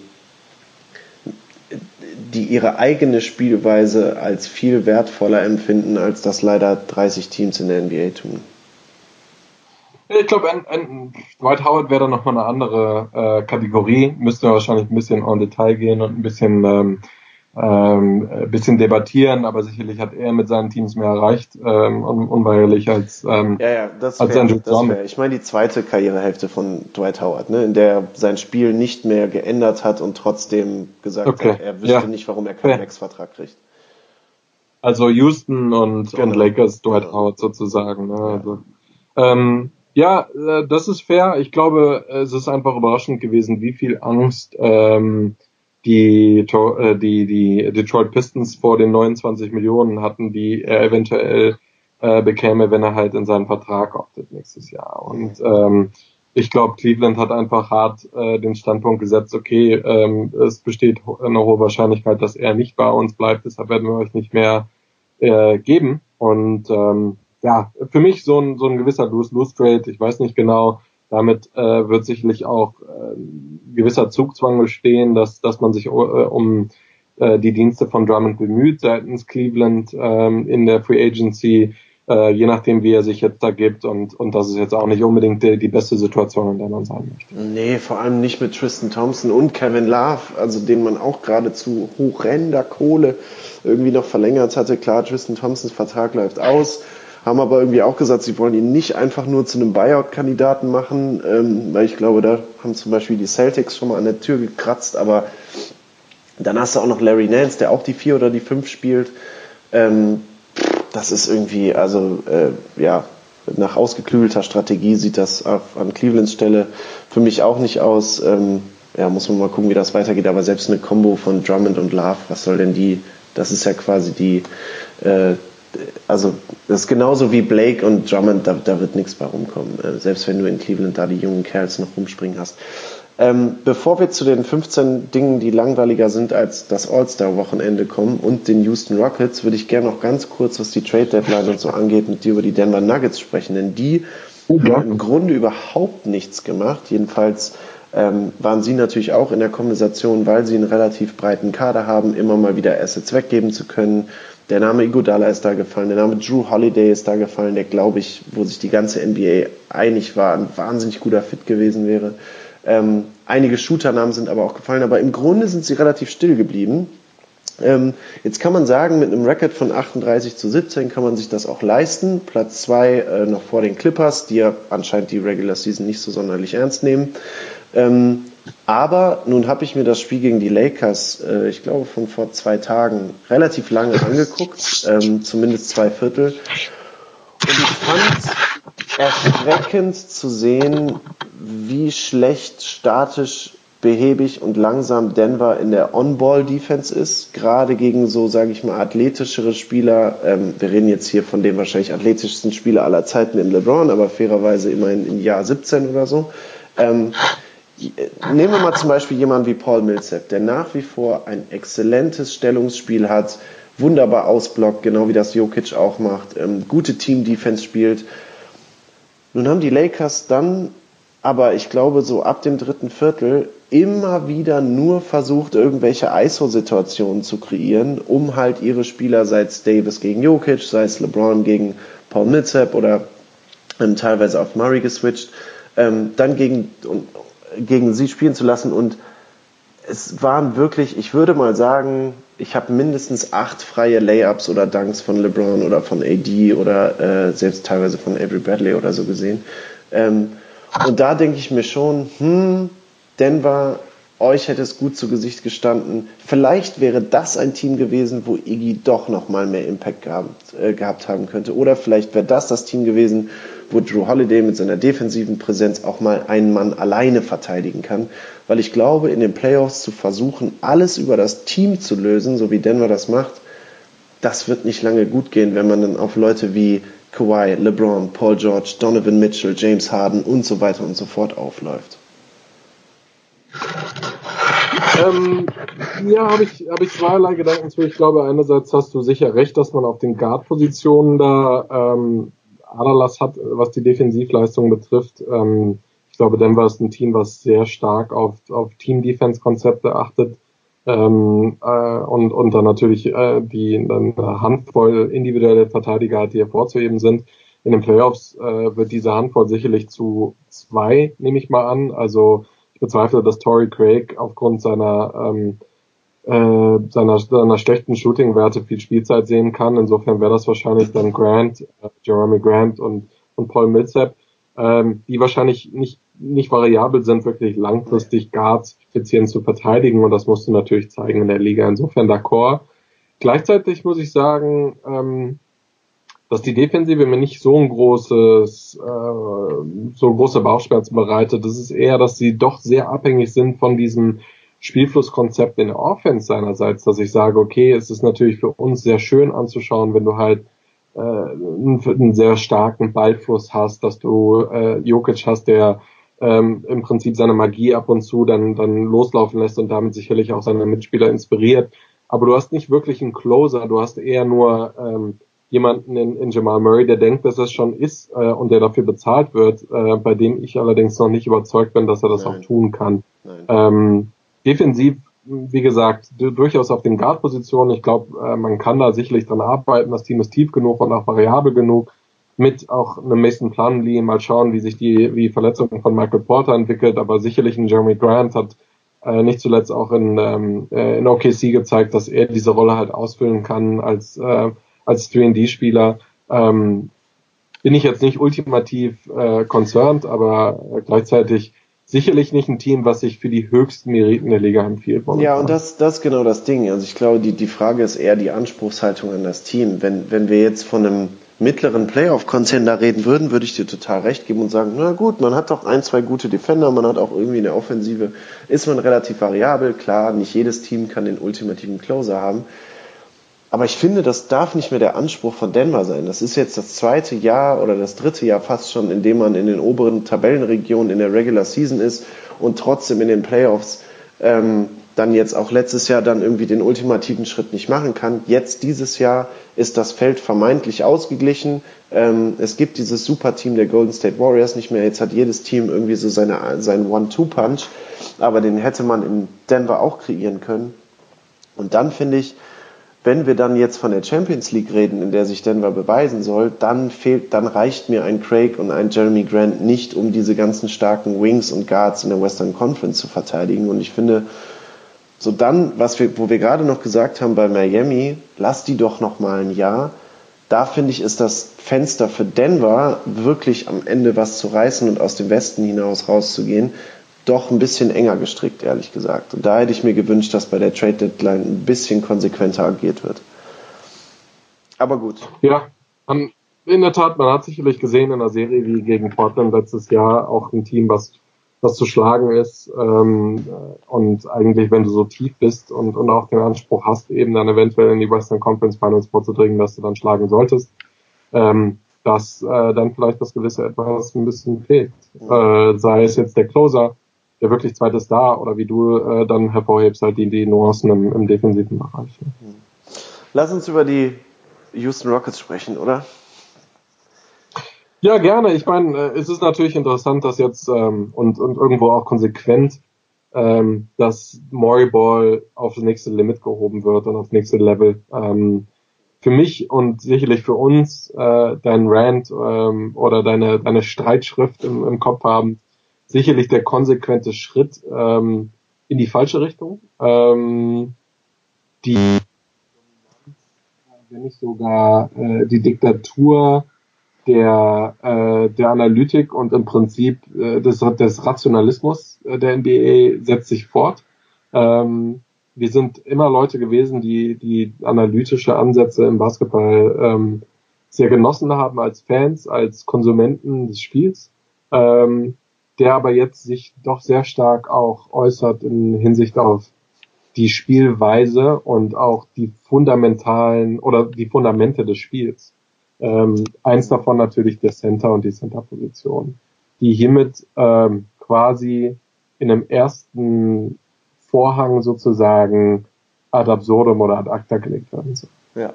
Speaker 4: ihre eigene Spielweise als viel wertvoller empfinden, als das leider 30 Teams in der NBA tun.
Speaker 5: Ich glaube, Dwight Howard wäre dann nochmal eine andere Kategorie. Müsste wahrscheinlich ein bisschen en Detail gehen und ein bisschen debattieren, aber sicherlich hat er mit seinen Teams mehr erreicht, unweigerlich als Andrew Drummond.
Speaker 4: Ich meine die zweite Karrierehälfte von Dwight Howard, ne, in der sein Spiel nicht mehr geändert hat und trotzdem gesagt hat, er wüsste nicht, warum er keinen Max-Vertrag kriegt.
Speaker 5: Also Houston und Lakers Dwight Howard sozusagen. Ne? Also, das ist fair. Ich glaube, es ist einfach überraschend gewesen, wie viel Angst die Detroit Pistons vor den 29 Millionen hatten, die er eventuell bekäme, wenn er halt in seinen Vertrag optet nächstes Jahr. Und ich glaube, Cleveland hat einfach hart den Standpunkt gesetzt, okay, es besteht eine hohe Wahrscheinlichkeit, dass er nicht bei uns bleibt, deshalb werden wir euch nicht mehr geben. Und für mich so ein gewisser Lose-Lose-Trade, ich weiß nicht genau, damit wird sicherlich auch gewisser Zugzwang bestehen, dass man sich um die Dienste von Drummond bemüht seitens Cleveland in der Free Agency. je nachdem, wie er sich jetzt da gibt. Und das ist jetzt auch nicht unbedingt die beste Situation, in der man sein möchte.
Speaker 4: Nee, vor allem nicht mit Tristan Thompson und Kevin Love, also den man auch gerade zu horrender Kohle irgendwie noch verlängert hatte. Klar, Tristan Thompsons Vertrag läuft aus, haben aber irgendwie auch gesagt, sie wollen ihn nicht einfach nur zu einem Buyout-Kandidaten machen, weil ich glaube, da haben zum Beispiel die Celtics schon mal an der Tür gekratzt, aber dann hast du auch noch Larry Nance, der auch die 4 oder die 5 spielt. Das ist irgendwie, nach ausgeklügelter Strategie sieht das an Clevelands Stelle für mich auch nicht aus. Muss man mal gucken, wie das weitergeht, aber selbst eine Combo von Drummond und Love, was soll denn die, das ist ja quasi das ist genauso wie Blake und Drummond, da wird nichts bei rumkommen, selbst wenn du in Cleveland da die jungen Kerls noch rumspringen hast. Bevor wir zu den 15 Dingen, die langweiliger sind als das All-Star-Wochenende kommen und den Houston Rockets, würde ich gerne noch ganz kurz, was die Trade-Deadline und so angeht, mit dir über die Denver Nuggets sprechen, denn die haben im Grunde überhaupt nichts gemacht. Jedenfalls waren sie natürlich auch in der Konversation, weil sie einen relativ breiten Kader haben, immer mal wieder Assets weggeben zu können. Der Name Iguodala ist da gefallen, der Name Drew Holiday ist da gefallen, der, glaube ich, wo sich die ganze NBA einig war, ein wahnsinnig guter Fit gewesen wäre. Einige Shooternamen sind aber auch gefallen, aber im Grunde sind sie relativ still geblieben. Jetzt kann man sagen, mit einem Record von 38-17 kann man sich das auch leisten. Platz 2 noch vor den Clippers, die ja anscheinend die Regular Season nicht so sonderlich ernst nehmen. Aber nun habe ich mir das Spiel gegen die Lakers, ich glaube von vor 2 Tagen, relativ lange angeguckt, zumindest 2 Viertel. Und ich fand erschreckend zu sehen, wie schlecht, statisch, behäbig und langsam Denver in der On-Ball-Defense ist, gerade gegen so, sage ich mal, athletischere Spieler. Wir reden jetzt hier von dem wahrscheinlich athletischsten Spieler aller Zeiten in LeBron, aber fairerweise immerhin im Jahr 17 oder so. Nehmen wir mal zum Beispiel jemanden wie Paul Millsap, der nach wie vor ein exzellentes Stellungsspiel hat, wunderbar ausblockt, genau wie das Jokic auch macht, gute Team-Defense spielt. Nun haben die Lakers dann, aber ich glaube so ab dem 3. Viertel, immer wieder nur versucht, irgendwelche ISO-Situationen zu kreieren, um halt ihre Spieler, sei es Davis gegen Jokic, sei es LeBron gegen Paul Millsap oder teilweise auf Murray geswitcht, dann gegen sie spielen zu lassen. Und es waren wirklich, ich würde mal sagen, ich habe mindestens 8 freie Layups oder Dunks von LeBron oder von AD oder selbst teilweise von Avery Bradley oder so gesehen. Und da denke ich mir schon, Denver, euch hätte es gut zu Gesicht gestanden. Vielleicht wäre das ein Team gewesen, wo Iggy doch noch mal mehr Impact gehabt haben könnte. Oder vielleicht wäre das Team gewesen, wo Drew Holiday mit seiner defensiven Präsenz auch mal einen Mann alleine verteidigen kann. Weil ich glaube, in den Playoffs zu versuchen, alles über das Team zu lösen, so wie Denver das macht, das wird nicht lange gut gehen, wenn man dann auf Leute wie Kawhi, LeBron, Paul George, Donovan Mitchell, James Harden und so weiter und so fort aufläuft.
Speaker 5: Habe ich zweierlei Gedanken zu. Ich glaube, einerseits hast du sicher recht, dass man auf den Guard-Positionen da Aderlass hat, was die Defensivleistung betrifft. Ich glaube, Denver ist ein Team, was sehr stark auf Team-Defense-Konzepte achtet und dann natürlich eine Handvoll individuelle Verteidiger hat, die hervorzuheben sind. In den Playoffs wird diese Handvoll sicherlich zu 2, nehme ich mal an. Also ich bezweifle, dass Torrey Craig aufgrund seiner schlechten Shooting-Werte viel Spielzeit sehen kann. Insofern wäre das wahrscheinlich dann Jeremy Grant und Paul Millsap, die wahrscheinlich nicht variabel sind, wirklich langfristig Guards effizient zu verteidigen, und das musst du natürlich zeigen in der Liga. Insofern d'accord. Gleichzeitig muss ich sagen, dass die Defensive mir nicht so große Bauchschmerzen bereitet. Das ist eher, dass sie doch sehr abhängig sind von diesem Spielflusskonzept in der Offense seinerseits, dass ich sage, okay, es ist natürlich für uns sehr schön anzuschauen, wenn du halt einen sehr starken Ballfluss hast, dass du Jokic hast, der im Prinzip seine Magie ab und zu dann loslaufen lässt und damit sicherlich auch seine Mitspieler inspiriert. Aber du hast nicht wirklich einen Closer, du hast eher nur jemanden in Jamal Murray, der denkt, dass es schon ist und der dafür bezahlt wird, bei dem ich allerdings noch nicht überzeugt bin, dass er das auch tun kann. Defensiv, wie gesagt, durchaus auf den Guard-Positionen. Ich glaube, man kann da sicherlich dran arbeiten. Das Team ist tief genug und auch variabel genug. mit auch einem Mason Plumlee, mal schauen, wie sich die Verletzung von Michael Porter entwickelt, aber sicherlich ein Jeremy Grant hat nicht zuletzt auch in OKC gezeigt, dass er diese Rolle halt ausfüllen kann als 3&D-Spieler. Bin ich jetzt nicht ultimativ concerned, aber gleichzeitig sicherlich nicht ein Team, was sich für die höchsten Meriten der Liga empfiehlt.
Speaker 4: Ja, und das ist genau das Ding. Also ich glaube, die Frage ist eher die Anspruchshaltung an das Team. Wenn wir jetzt von einem mittleren Playoff-Contender reden würden, würde ich dir total recht geben und sagen, na gut, man hat doch 1, 2 gute Defender, man hat auch irgendwie eine Offensive, ist man relativ variabel. Klar, nicht jedes Team kann den ultimativen Closer haben. Aber ich finde, das darf nicht mehr der Anspruch von Denver sein. Das ist jetzt das 2. Jahr oder das 3. Jahr fast schon, in dem man in den oberen Tabellenregionen in der Regular Season ist und trotzdem in den Playoffs dann jetzt auch letztes Jahr dann irgendwie den ultimativen Schritt nicht machen kann. Jetzt dieses Jahr ist das Feld vermeintlich ausgeglichen. Es gibt dieses Superteam der Golden State Warriors nicht mehr. Jetzt hat jedes Team irgendwie so seinen One-Two-Punch. Aber den hätte man in Denver auch kreieren können. Und dann finde ich, wenn wir dann jetzt von der Champions League reden, in der sich Denver beweisen soll, dann reicht mir ein Craig und ein Jeremy Grant nicht, um diese ganzen starken Wings und Guards in der Western Conference zu verteidigen. Und ich finde, so dann, wo wir gerade noch gesagt haben bei Miami, lass die doch noch mal ein Jahr. Da finde ich, ist das Fenster für Denver wirklich am Ende was zu reißen und aus dem Westen hinaus rauszugehen, doch ein bisschen enger gestrickt, ehrlich gesagt. Und da hätte ich mir gewünscht, dass bei der Trade Deadline ein bisschen konsequenter agiert wird. Aber gut.
Speaker 5: Ja, in der Tat, man hat sicherlich gesehen in einer Serie wie gegen Portland letztes Jahr auch ein Team, was zu schlagen ist. Und eigentlich, wenn du so tief bist und auch den Anspruch hast, eben dann eventuell in die Western Conference Finals vorzudringen, dass du dann schlagen solltest, dass dann vielleicht das gewisse Etwas ein bisschen fehlt. Sei es jetzt der Closer, der wirklich zweite Star, oder wie du dann hervorhebst, halt die Nuancen im defensiven Bereich.
Speaker 4: Lass uns über die Houston Rockets sprechen, oder?
Speaker 5: Ja, gerne. Ich meine, es ist natürlich interessant, dass jetzt und irgendwo auch konsequent, dass Morey Ball auf das nächste Limit gehoben wird und auf das nächste Level. Für mich und sicherlich für uns dein Rant oder deine Streitschrift im Kopf haben, sicherlich der konsequente Schritt in die falsche Richtung. Die wenn nicht sogar die Diktatur der Analytik und im Prinzip des Rationalismus der NBA setzt sich fort. Wir sind immer Leute gewesen, die analytische Ansätze im Basketball sehr genossen haben als Fans, als Konsumenten des Spiels, der aber jetzt sich doch sehr stark auch äußert in Hinsicht auf die Spielweise und auch die fundamentalen oder die Fundamente des Spiels. Eins davon natürlich der Center und die Center-Position, die hiermit quasi in einem ersten Vorhang sozusagen ad absurdum oder ad acta gelegt werden soll.
Speaker 4: Ja.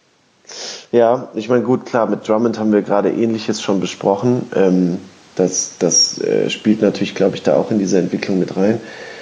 Speaker 4: Ja, ich meine, gut, klar, mit Drummond haben wir gerade Ähnliches schon besprochen. Das spielt natürlich, glaube ich, da auch in diese Entwicklung mit rein.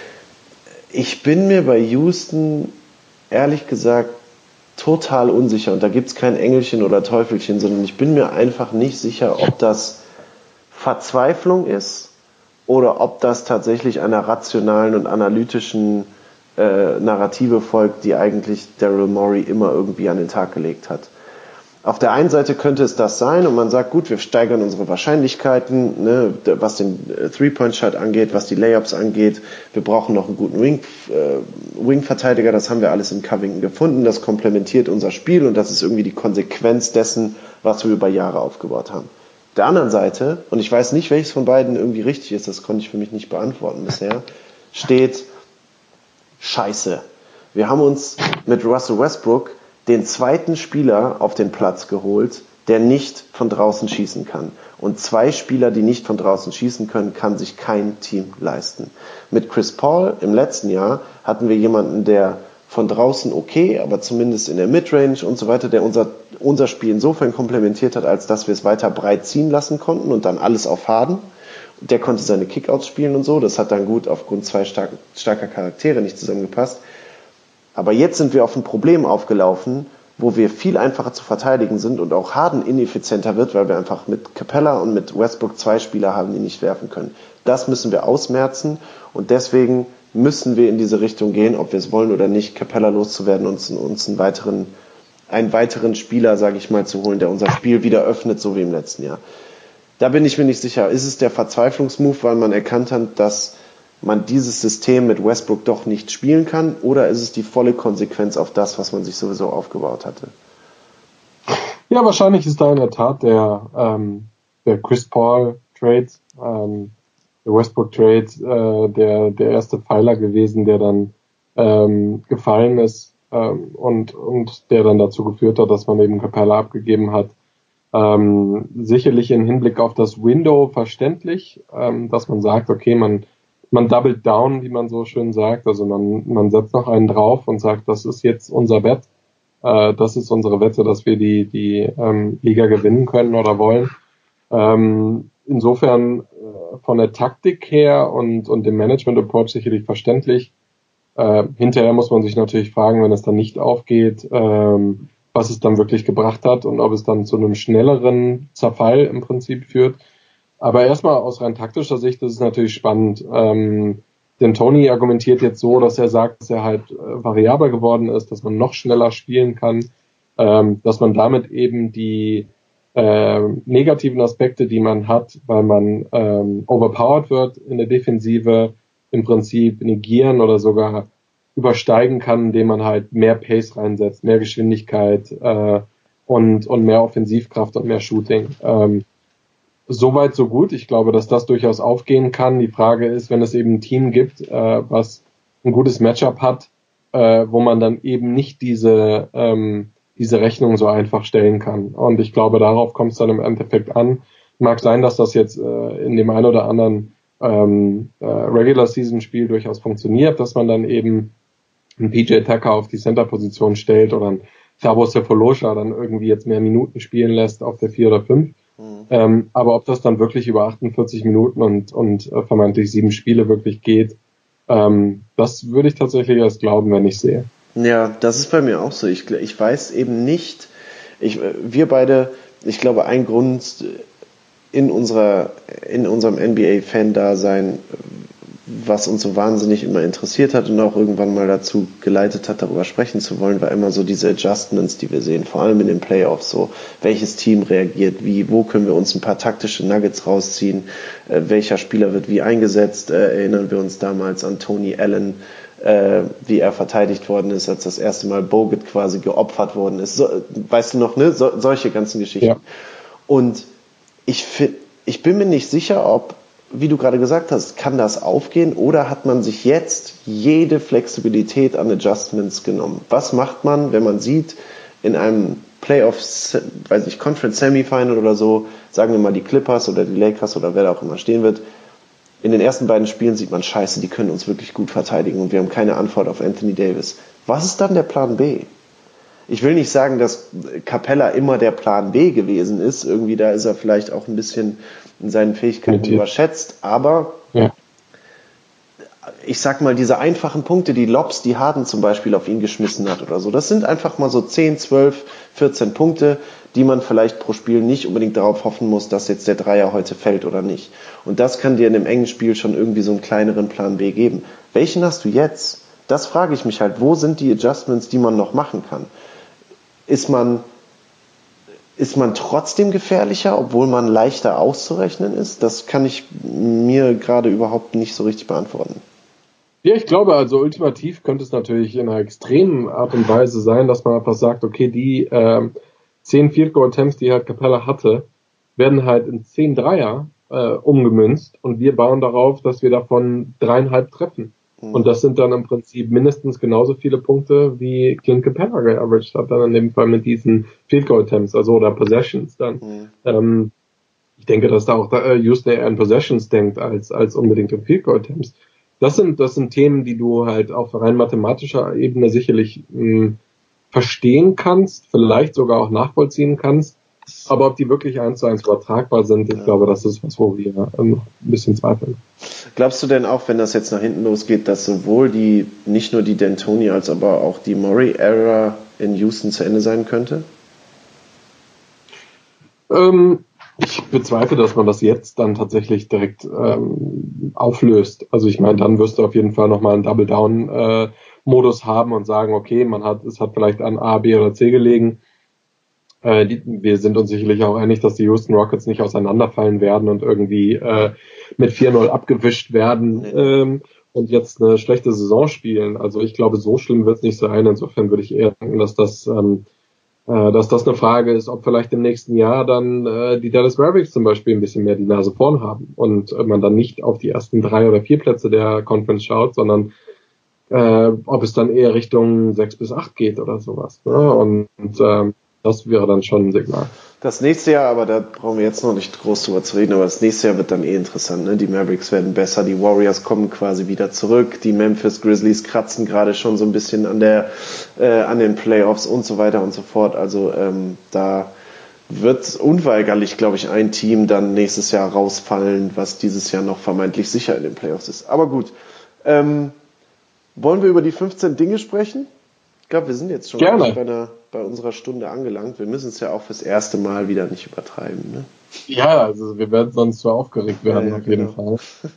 Speaker 4: Ich bin mir bei Houston, ehrlich gesagt, total unsicher. Und da gibt's kein Engelchen oder Teufelchen, sondern ich bin mir einfach nicht sicher, ob das Verzweiflung ist oder ob das tatsächlich einer rationalen und analytischen Narrative folgt, die eigentlich Daryl Morey immer irgendwie an den Tag gelegt hat. Auf der einen Seite könnte es das sein und man sagt, gut, wir steigern unsere Wahrscheinlichkeiten, ne, was den Three-Point-Shot angeht, was die Layups angeht. Wir brauchen noch einen guten Wing-Verteidiger, das haben wir alles in Covington gefunden. Das komplementiert unser Spiel und das ist irgendwie die Konsequenz dessen, was wir über Jahre aufgebaut haben. Auf der anderen Seite, und ich weiß nicht, welches von beiden irgendwie richtig ist, das konnte ich für mich nicht beantworten bisher, steht Scheiße. Wir haben uns mit Russell Westbrook den zweiten Spieler auf den Platz geholt, der nicht von draußen schießen kann. Und 2 Spieler, die nicht von draußen schießen können, kann sich kein Team leisten. Mit Chris Paul im letzten Jahr hatten wir jemanden, der von draußen okay, aber zumindest in der Midrange und so weiter, der unser Spiel insofern komplementiert hat, als dass wir es weiter breit ziehen lassen konnten und dann alles auf Harden. Der konnte seine Kickouts spielen und so. Das hat dann gut aufgrund 2 starker Charaktere nicht zusammengepasst. Aber jetzt sind wir auf ein Problem aufgelaufen, wo wir viel einfacher zu verteidigen sind und auch Harden ineffizienter wird, weil wir einfach mit Capella und mit Westbrook 2 Spieler haben, die nicht werfen können. Das müssen wir ausmerzen und deswegen müssen wir in diese Richtung gehen, ob wir es wollen oder nicht, Capella loszuwerden und uns einen weiteren Spieler, sage ich mal, zu holen, der unser Spiel wieder öffnet, so wie im letzten Jahr. Da bin ich mir nicht sicher. Ist es der Verzweiflungsmove, weil man erkannt hat, dass man dieses System mit Westbrook doch nicht spielen kann, oder ist es die volle Konsequenz auf das, was man sich sowieso aufgebaut hatte?
Speaker 5: Ja, wahrscheinlich ist da in der Tat der Chris Paul Trade, der Westbrook Trade, der erste Pfeiler gewesen, der dann gefallen ist und der dann dazu geführt hat, dass man eben Capella abgegeben hat. Sicherlich im Hinblick auf das Window verständlich, dass man sagt, okay, man doubled down, wie man so schön sagt, also man setzt noch einen drauf und sagt, das ist jetzt unser Bet, das ist unsere Wette, dass wir die Liga gewinnen können oder wollen. Insofern von der Taktik her und dem Management-Approach sicherlich verständlich. Hinterher muss man sich natürlich fragen, wenn es dann nicht aufgeht, was es dann wirklich gebracht hat und ob es dann zu einem schnelleren Zerfall im Prinzip führt. Aber erstmal aus rein taktischer Sicht ist es natürlich spannend. Denn Tony argumentiert jetzt so, dass er sagt, dass er halt variabler geworden ist, dass man noch schneller spielen kann, dass man damit eben die negativen Aspekte, die man hat, weil man overpowered wird in der Defensive, im Prinzip negieren oder sogar übersteigen kann, indem man halt mehr Pace reinsetzt, mehr Geschwindigkeit und mehr Offensivkraft und mehr Shooting. Soweit, so gut. Ich glaube, dass das durchaus aufgehen kann. Die Frage ist, wenn es eben ein Team gibt, was ein gutes Matchup hat, wo man dann eben nicht diese Rechnung so einfach stellen kann. Und ich glaube, darauf kommt es dann im Endeffekt an. Mag sein, dass das jetzt in dem einen oder anderen Regular-Season-Spiel durchaus funktioniert, dass man dann eben einen PJ Tucker auf die Center-Position stellt oder einen Thabo Sefolosha dann irgendwie jetzt mehr Minuten spielen lässt auf der 4 oder 5. Aber ob das dann wirklich über 48 Minuten und vermeintlich 7 Spiele wirklich geht, das würde ich tatsächlich erst glauben, wenn ich sehe.
Speaker 4: Ja, das ist bei mir auch so. Ich weiß eben nicht, wir beide, ich glaube, ein Grund in unserem NBA-Fan-Dasein, was uns so wahnsinnig immer interessiert hat und auch irgendwann mal dazu geleitet hat, darüber sprechen zu wollen, war immer so diese Adjustments, die wir sehen, vor allem in den Playoffs, so welches Team reagiert wie, wo können wir uns ein paar taktische Nuggets rausziehen, welcher Spieler wird wie eingesetzt, erinnern wir uns damals an Tony Allen, wie er verteidigt worden ist, als das erste Mal Bogut quasi geopfert worden ist, so, weißt du noch, ne, solche ganzen Geschichten. Ja. Und ich bin mir nicht sicher, ob, wie du gerade gesagt hast, kann das aufgehen oder hat man sich jetzt jede Flexibilität an Adjustments genommen? Was macht man, wenn man sieht, in einem Playoffs, weiß nicht, Conference Semifinal oder so, sagen wir mal die Clippers oder die Lakers oder wer da auch immer stehen wird, in den ersten beiden Spielen sieht man, scheiße, die können uns wirklich gut verteidigen und wir haben keine Antwort auf Anthony Davis. Was ist dann der Plan B? Ich will nicht sagen, dass Capella immer der Plan B gewesen ist. Irgendwie da ist er vielleicht auch ein bisschen in seinen Fähigkeiten überschätzt. Aber ja, ich sag mal, diese einfachen Punkte, die Lobs, die Harden zum Beispiel auf ihn geschmissen hat oder so, das sind einfach mal so 10, 12, 14 Punkte, die man vielleicht pro Spiel nicht unbedingt darauf hoffen muss, dass jetzt der Dreier heute fällt oder nicht. Und das kann dir in einem engen Spiel schon irgendwie so einen kleineren Plan B geben. Welchen hast du jetzt? Das frage ich mich halt. Wo sind die Adjustments, die man noch machen kann? Ist man trotzdem gefährlicher, obwohl man leichter auszurechnen ist? Das kann ich mir gerade überhaupt nicht so richtig beantworten.
Speaker 5: Ja, ich glaube, also ultimativ könnte es natürlich in einer extremen Art und Weise sein, dass man einfach sagt, okay, die 10 Field Goal Attempts, die halt Capella hatte, werden halt in 10 Dreier umgemünzt und wir bauen darauf, dass wir davon 3,5 treffen. Und das sind dann im Prinzip mindestens genauso viele Punkte, wie Clint Capella geaveraged hat, dann in dem Fall mit diesen Field Goal Attempts, also oder Possessions dann. Ich denke, dass da auch Houston eher an Possessions denkt, als unbedingt in Field Goal Attempts. Das sind Themen, die du halt auf rein mathematischer Ebene sicherlich verstehen kannst, vielleicht sogar auch nachvollziehen kannst. Aber ob die wirklich 1:1 übertragbar sind, ich glaube, das ist was, wo wir ein bisschen zweifeln.
Speaker 4: Glaubst du denn auch, wenn das jetzt nach hinten losgeht, dass sowohl nicht nur die D'Antoni als aber auch die Murray-Ära in Houston zu Ende sein könnte?
Speaker 5: Ich bezweifle, dass man das jetzt dann tatsächlich direkt auflöst. Also ich meine, dann wirst du auf jeden Fall nochmal einen Double-Down-Modus haben und sagen, okay, es hat vielleicht an A, B oder C gelegen. Wir sind uns sicherlich auch einig, dass die Houston Rockets nicht auseinanderfallen werden und irgendwie mit 4-0 abgewischt werden und jetzt eine schlechte Saison spielen. Also ich glaube, so schlimm wird es nicht sein. Insofern würde ich eher denken, dass das eine Frage ist, ob vielleicht im nächsten Jahr dann die Dallas Mavericks zum Beispiel ein bisschen mehr die Nase vorn haben und man dann nicht auf die ersten 3 oder 4 Plätze der Conference schaut, sondern ob es dann eher Richtung 6 bis 8 geht oder sowas. Ne? Und das wäre dann schon ein Signal.
Speaker 4: Das nächste Jahr, aber da brauchen wir jetzt noch nicht groß drüber zu reden, aber das nächste Jahr wird dann interessant. Ne? Die Mavericks werden besser, die Warriors kommen quasi wieder zurück, die Memphis Grizzlies kratzen gerade schon so ein bisschen an den Playoffs und so weiter und so fort. Also da wird unweigerlich, glaube ich, ein Team dann nächstes Jahr rausfallen, was dieses Jahr noch vermeintlich sicher in den Playoffs ist. Aber gut, wollen wir über die 15 Dinge sprechen? Ich glaube, wir sind jetzt schon bei unserer Stunde angelangt. Wir müssen es ja auch fürs erste Mal wieder nicht übertreiben. Ne?
Speaker 5: Ja, also wir werden sonst so aufgeregt werden, auf jeden Fall.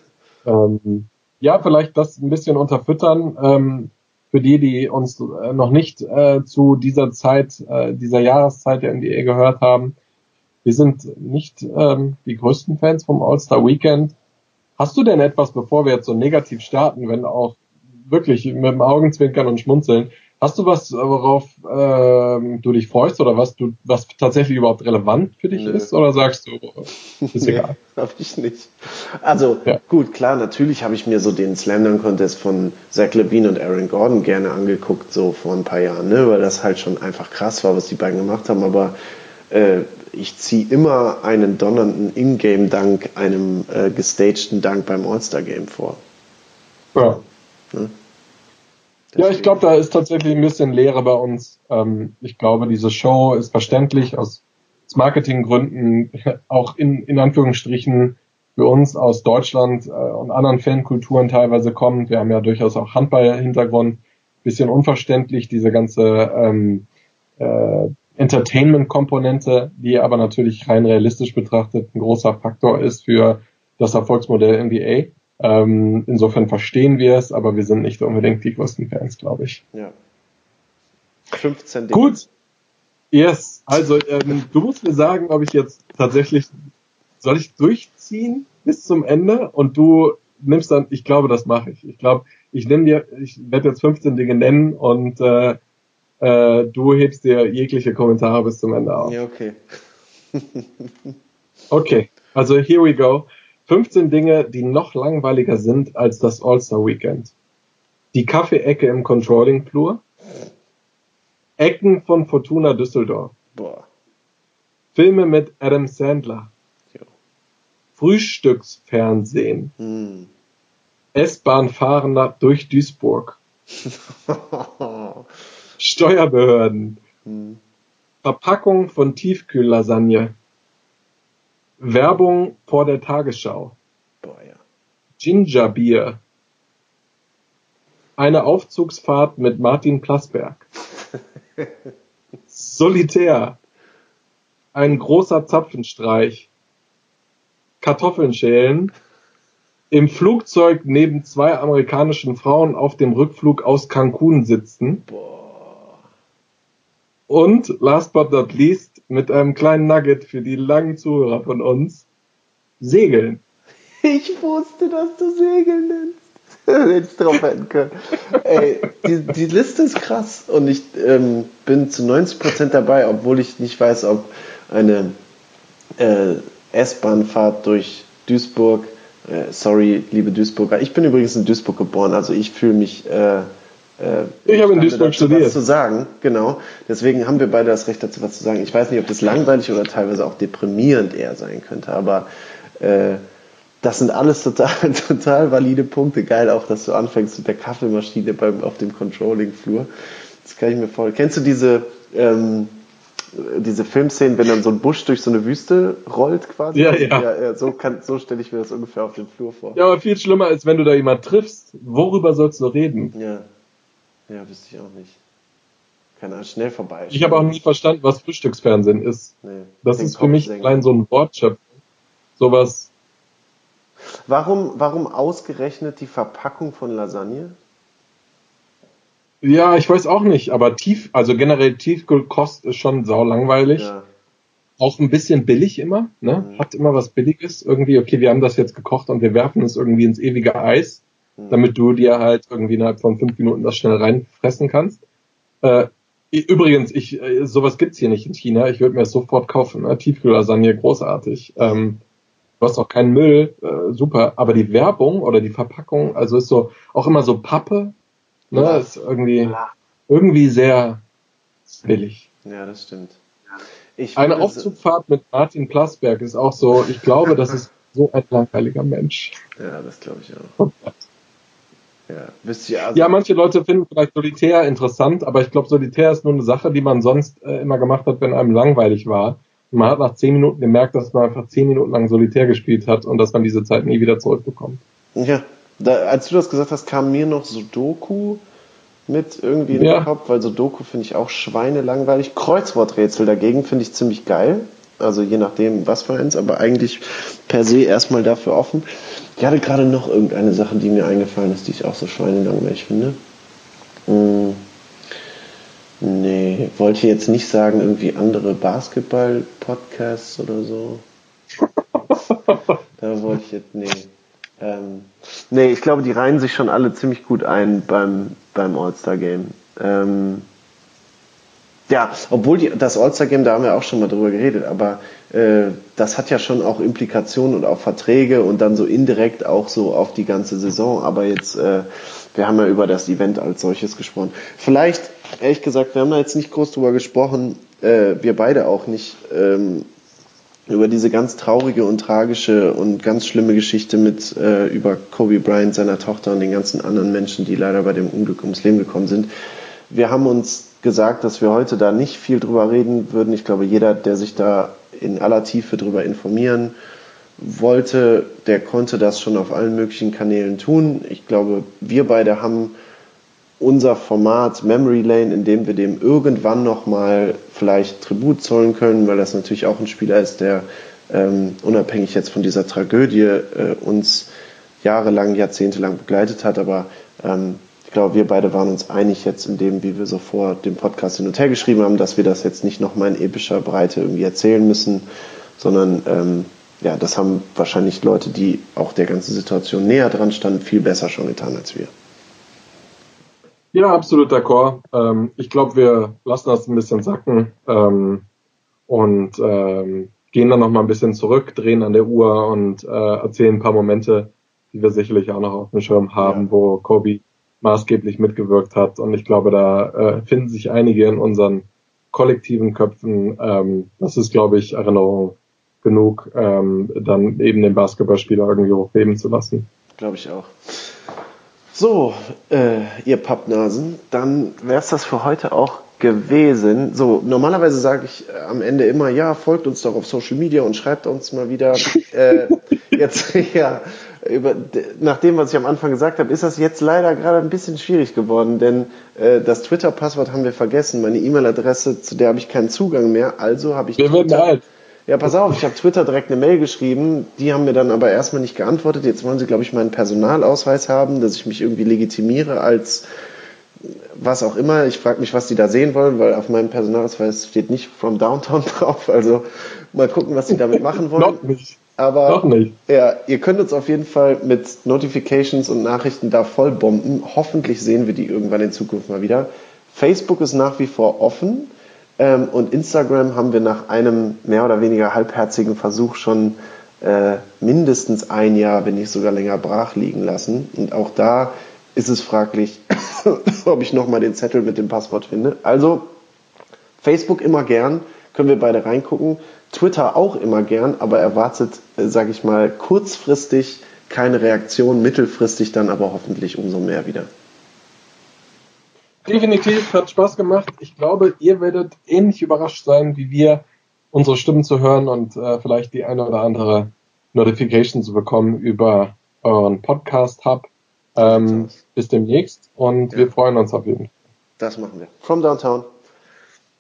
Speaker 5: Vielleicht das ein bisschen unterfüttern. Für die uns noch nicht zu dieser Zeit, dieser Jahreszeit der NBA gehört haben. Wir sind nicht die größten Fans vom All-Star Weekend. Hast du denn etwas, bevor wir jetzt so negativ starten, wenn auch wirklich mit dem Augenzwinkern und Schmunzeln, hast du was, worauf du dich freust oder was tatsächlich überhaupt relevant für dich ist? Oder sagst du, ist egal?
Speaker 4: Hab ich nicht. Also gut, klar, natürlich habe ich mir so den Slam Dunk Contest von Zach LaVine und Aaron Gordon gerne angeguckt, so vor ein paar Jahren, ne? Weil das halt schon einfach krass war, was die beiden gemacht haben. Aber ich ziehe immer einen donnernden In-Game-Dunk einem gestagten Dunk beim All-Star-Game vor.
Speaker 5: Ja.
Speaker 4: Ne?
Speaker 5: Ja, ich glaube, da ist tatsächlich ein bisschen Leere bei uns. Ich glaube, diese Show ist verständlich aus Marketinggründen, auch in Anführungsstrichen für uns aus Deutschland und anderen Fankulturen teilweise kommt. Wir haben ja durchaus auch Handball-Hintergrund. Bisschen unverständlich, diese ganze Entertainment-Komponente, die aber natürlich rein realistisch betrachtet ein großer Faktor ist für das Erfolgsmodell NBA. Insofern verstehen wir es, aber wir sind nicht unbedingt die größten Fans, glaube ich.
Speaker 4: Ja. 15 Dinge.
Speaker 5: Gut. Yes. Also, du musst mir sagen, ob ich jetzt tatsächlich, soll ich durchziehen bis zum Ende und du nimmst dann, ich glaube, das mache ich. Ich glaube, ich werde jetzt 15 Dinge nennen und du hebst dir jegliche Kommentare bis zum Ende auf.
Speaker 4: Ja, okay.
Speaker 5: Okay, also here we go. 15 Dinge, die noch langweiliger sind als das All-Star-Weekend. Die Kaffeeecke im Controlling-Flur. Ecken von Fortuna Düsseldorf.
Speaker 4: Boah.
Speaker 5: Filme mit Adam Sandler.
Speaker 4: Jo.
Speaker 5: Frühstücksfernsehen. S-Bahn-Fahrender durch Duisburg. Steuerbehörden. Verpackung von Tiefkühllasagne. Werbung vor der Tagesschau.
Speaker 4: Boah, ja.
Speaker 5: Gingerbier. Eine Aufzugsfahrt mit Martin Plasberg. Solitär. Ein großer Zapfenstreich. Kartoffeln schälen. Im Flugzeug neben 2 amerikanischen Frauen auf dem Rückflug aus Cancun sitzen.
Speaker 4: Boah.
Speaker 5: Und last but not least, mit einem kleinen Nugget für die langen Zuhörer von uns, Segeln.
Speaker 4: Ich wusste, dass du Segeln nennst. Hätte ich drauf hätten können. Ey, die Liste ist krass und ich bin zu 90% dabei, obwohl ich nicht weiß, ob eine S-Bahn-Fahrt durch Duisburg, sorry, liebe Duisburger, ich bin übrigens in Duisburg geboren, also ich fühle mich
Speaker 5: ich habe in Duisburg studiert.
Speaker 4: Was zu sagen, genau. Deswegen haben wir beide das Recht dazu, was zu sagen. Ich weiß nicht, ob das langweilig oder teilweise auch deprimierend eher sein könnte, aber das sind alles total valide Punkte. Geil auch, dass du anfängst mit der Kaffeemaschine auf dem Controlling-Flur. Das kann ich mir vorstellen. Kennst du diese Filmszenen, wenn dann so ein Busch durch so eine Wüste rollt quasi?
Speaker 5: Ja.
Speaker 4: So stelle ich mir das ungefähr auf dem Flur vor.
Speaker 5: Ja, aber viel schlimmer ist, wenn du da jemanden triffst. Worüber sollst du reden?
Speaker 4: Ja, wüsste ich auch nicht. Keine Ahnung, schnell vorbei.
Speaker 5: Ich habe auch nie verstanden, was Frühstücksfernsehen ist.
Speaker 4: Nee,
Speaker 5: das ist für mich allein so ein Wortschöpfung. Sowas.
Speaker 4: Warum ausgerechnet die Verpackung von Lasagne?
Speaker 5: Ja, ich weiß auch nicht, aber generell Tiefkühlkost ist schon saulangweilig.
Speaker 4: Ja.
Speaker 5: Auch ein bisschen billig immer, ne? Hat immer was Billiges. Irgendwie, okay, wir haben das jetzt gekocht und wir werfen es irgendwie ins ewige Eis, damit du dir halt irgendwie innerhalb von 5 Minuten das schnell reinfressen kannst. Übrigens, sowas gibt's hier nicht in China. Ich würde mir das sofort kaufen. Ne? Tiefkühllasagne, großartig. Du hast auch keinen Müll, super. Aber die Werbung oder die Verpackung, also ist so auch immer so Pappe, ne? Ja. Ist irgendwie sehr billig.
Speaker 4: Ja, das stimmt.
Speaker 5: Eine Aufzugfahrt mit Martin Plasberg ist auch so, ich glaube, das ist so ein langweiliger Mensch.
Speaker 4: Ja, das glaube ich auch. Ja, wisst ihr also
Speaker 5: ja, manche Leute finden vielleicht Solitär interessant, aber ich glaube, Solitär ist nur eine Sache, die man sonst immer gemacht hat, wenn einem langweilig war. Und man hat nach 10 Minuten gemerkt, dass man einfach 10 Minuten lang Solitär gespielt hat und dass man diese Zeit nie wieder zurückbekommt.
Speaker 4: Ja, als du das gesagt hast, kam mir noch Sudoku mit irgendwie in den Kopf, weil Sudoku finde ich auch schweinelangweilig. Kreuzworträtsel dagegen finde ich ziemlich geil. Also je nachdem, was für eins, aber eigentlich per se erstmal dafür offen. Ich hatte gerade noch irgendeine Sache, die mir eingefallen ist, die ich auch so schweinelangweilig finde. Nee, wollte jetzt nicht sagen, irgendwie andere Basketball-Podcasts oder so. Da wollte ich jetzt, nee, ich glaube, die reihen sich schon alle ziemlich gut ein beim All-Star-Game. Ja, obwohl das All-Star-Game, da haben wir auch schon mal drüber geredet, aber das hat ja schon auch Implikationen und auch Verträge und dann so indirekt auch so auf die ganze Saison. Aber jetzt, wir haben ja über das Event als solches gesprochen. Vielleicht, ehrlich gesagt, wir haben da jetzt nicht groß drüber gesprochen, wir beide auch nicht, über diese ganz traurige und tragische und ganz schlimme Geschichte über Kobe Bryant, seiner Tochter und den ganzen anderen Menschen, die leider bei dem Unglück ums Leben gekommen sind. Wir haben uns gesagt, dass wir heute da nicht viel drüber reden würden. Ich glaube, jeder, der sich da in aller Tiefe drüber informieren wollte, der konnte das schon auf allen möglichen Kanälen tun. Ich glaube, wir beide haben unser Format Memory Lane, in dem wir dem irgendwann nochmal vielleicht Tribut zollen können, weil das natürlich auch ein Spieler ist, der unabhängig jetzt von dieser Tragödie uns jahrelang, jahrzehntelang begleitet hat, aber ich glaube, wir beide waren uns einig jetzt in dem, wie wir so vor dem Podcast hin und her geschrieben haben, dass wir das jetzt nicht nochmal in epischer Breite irgendwie erzählen müssen, sondern das haben wahrscheinlich Leute, die auch der ganzen Situation näher dran standen, viel besser schon getan als wir.
Speaker 5: Ja, absolut d'accord. Ich glaube, wir lassen das ein bisschen sacken und gehen dann nochmal ein bisschen zurück, drehen an der Uhr und erzählen ein paar Momente, die wir sicherlich auch noch auf dem Schirm haben, wo Kobe maßgeblich mitgewirkt hat. Und ich glaube, da finden sich einige in unseren kollektiven Köpfen. Das ist, glaube ich, Erinnerung genug, dann eben den Basketballspieler irgendwie hochleben zu lassen.
Speaker 4: Glaube ich auch. So, ihr Pappnasen, dann wäre es das für heute auch gewesen. So, normalerweise sage ich am Ende immer, ja, folgt uns doch auf Social Media und schreibt uns mal wieder. Jetzt, ja, nach dem, was ich am Anfang gesagt habe, ist das jetzt leider gerade ein bisschen schwierig geworden, denn das Twitter-Passwort haben wir vergessen. Meine E-Mail-Adresse, zu der habe ich keinen Zugang mehr, also habe ich Ja, pass auf, ich habe Twitter direkt eine Mail geschrieben, die haben mir dann aber erstmal nicht geantwortet. Jetzt wollen sie, glaube ich, meinen Personalausweis haben, dass ich mich irgendwie legitimiere als was auch immer. Ich frage mich, was die da sehen wollen, weil auf meinem Personalausweis steht nicht From Downtown drauf. Also mal gucken, was sie damit machen wollen.
Speaker 5: Noch nicht.
Speaker 4: Aber
Speaker 5: noch nicht.
Speaker 4: Ja, ihr könnt uns auf jeden Fall mit Notifications und Nachrichten da voll bomben. Hoffentlich sehen wir die irgendwann in Zukunft mal wieder. Facebook ist nach wie vor offen. Und Instagram haben wir nach einem mehr oder weniger halbherzigen Versuch schon mindestens ein Jahr, wenn nicht sogar länger, brach liegen lassen. Und auch da ist es fraglich, ob ich nochmal den Zettel mit dem Passwort finde. Also Facebook immer gern, können wir beide reingucken. Twitter auch immer gern, aber erwartet, sage ich mal, kurzfristig keine Reaktion, mittelfristig dann aber hoffentlich umso mehr wieder.
Speaker 5: Definitiv, hat Spaß gemacht. Ich glaube, ihr werdet ähnlich überrascht sein, wie wir, unsere Stimmen zu hören und vielleicht die eine oder andere Notification zu bekommen über euren Podcast-Hub. Bis demnächst und wir freuen uns auf jeden Fall.
Speaker 4: Das machen wir. From Downtown.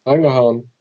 Speaker 5: Angehauen.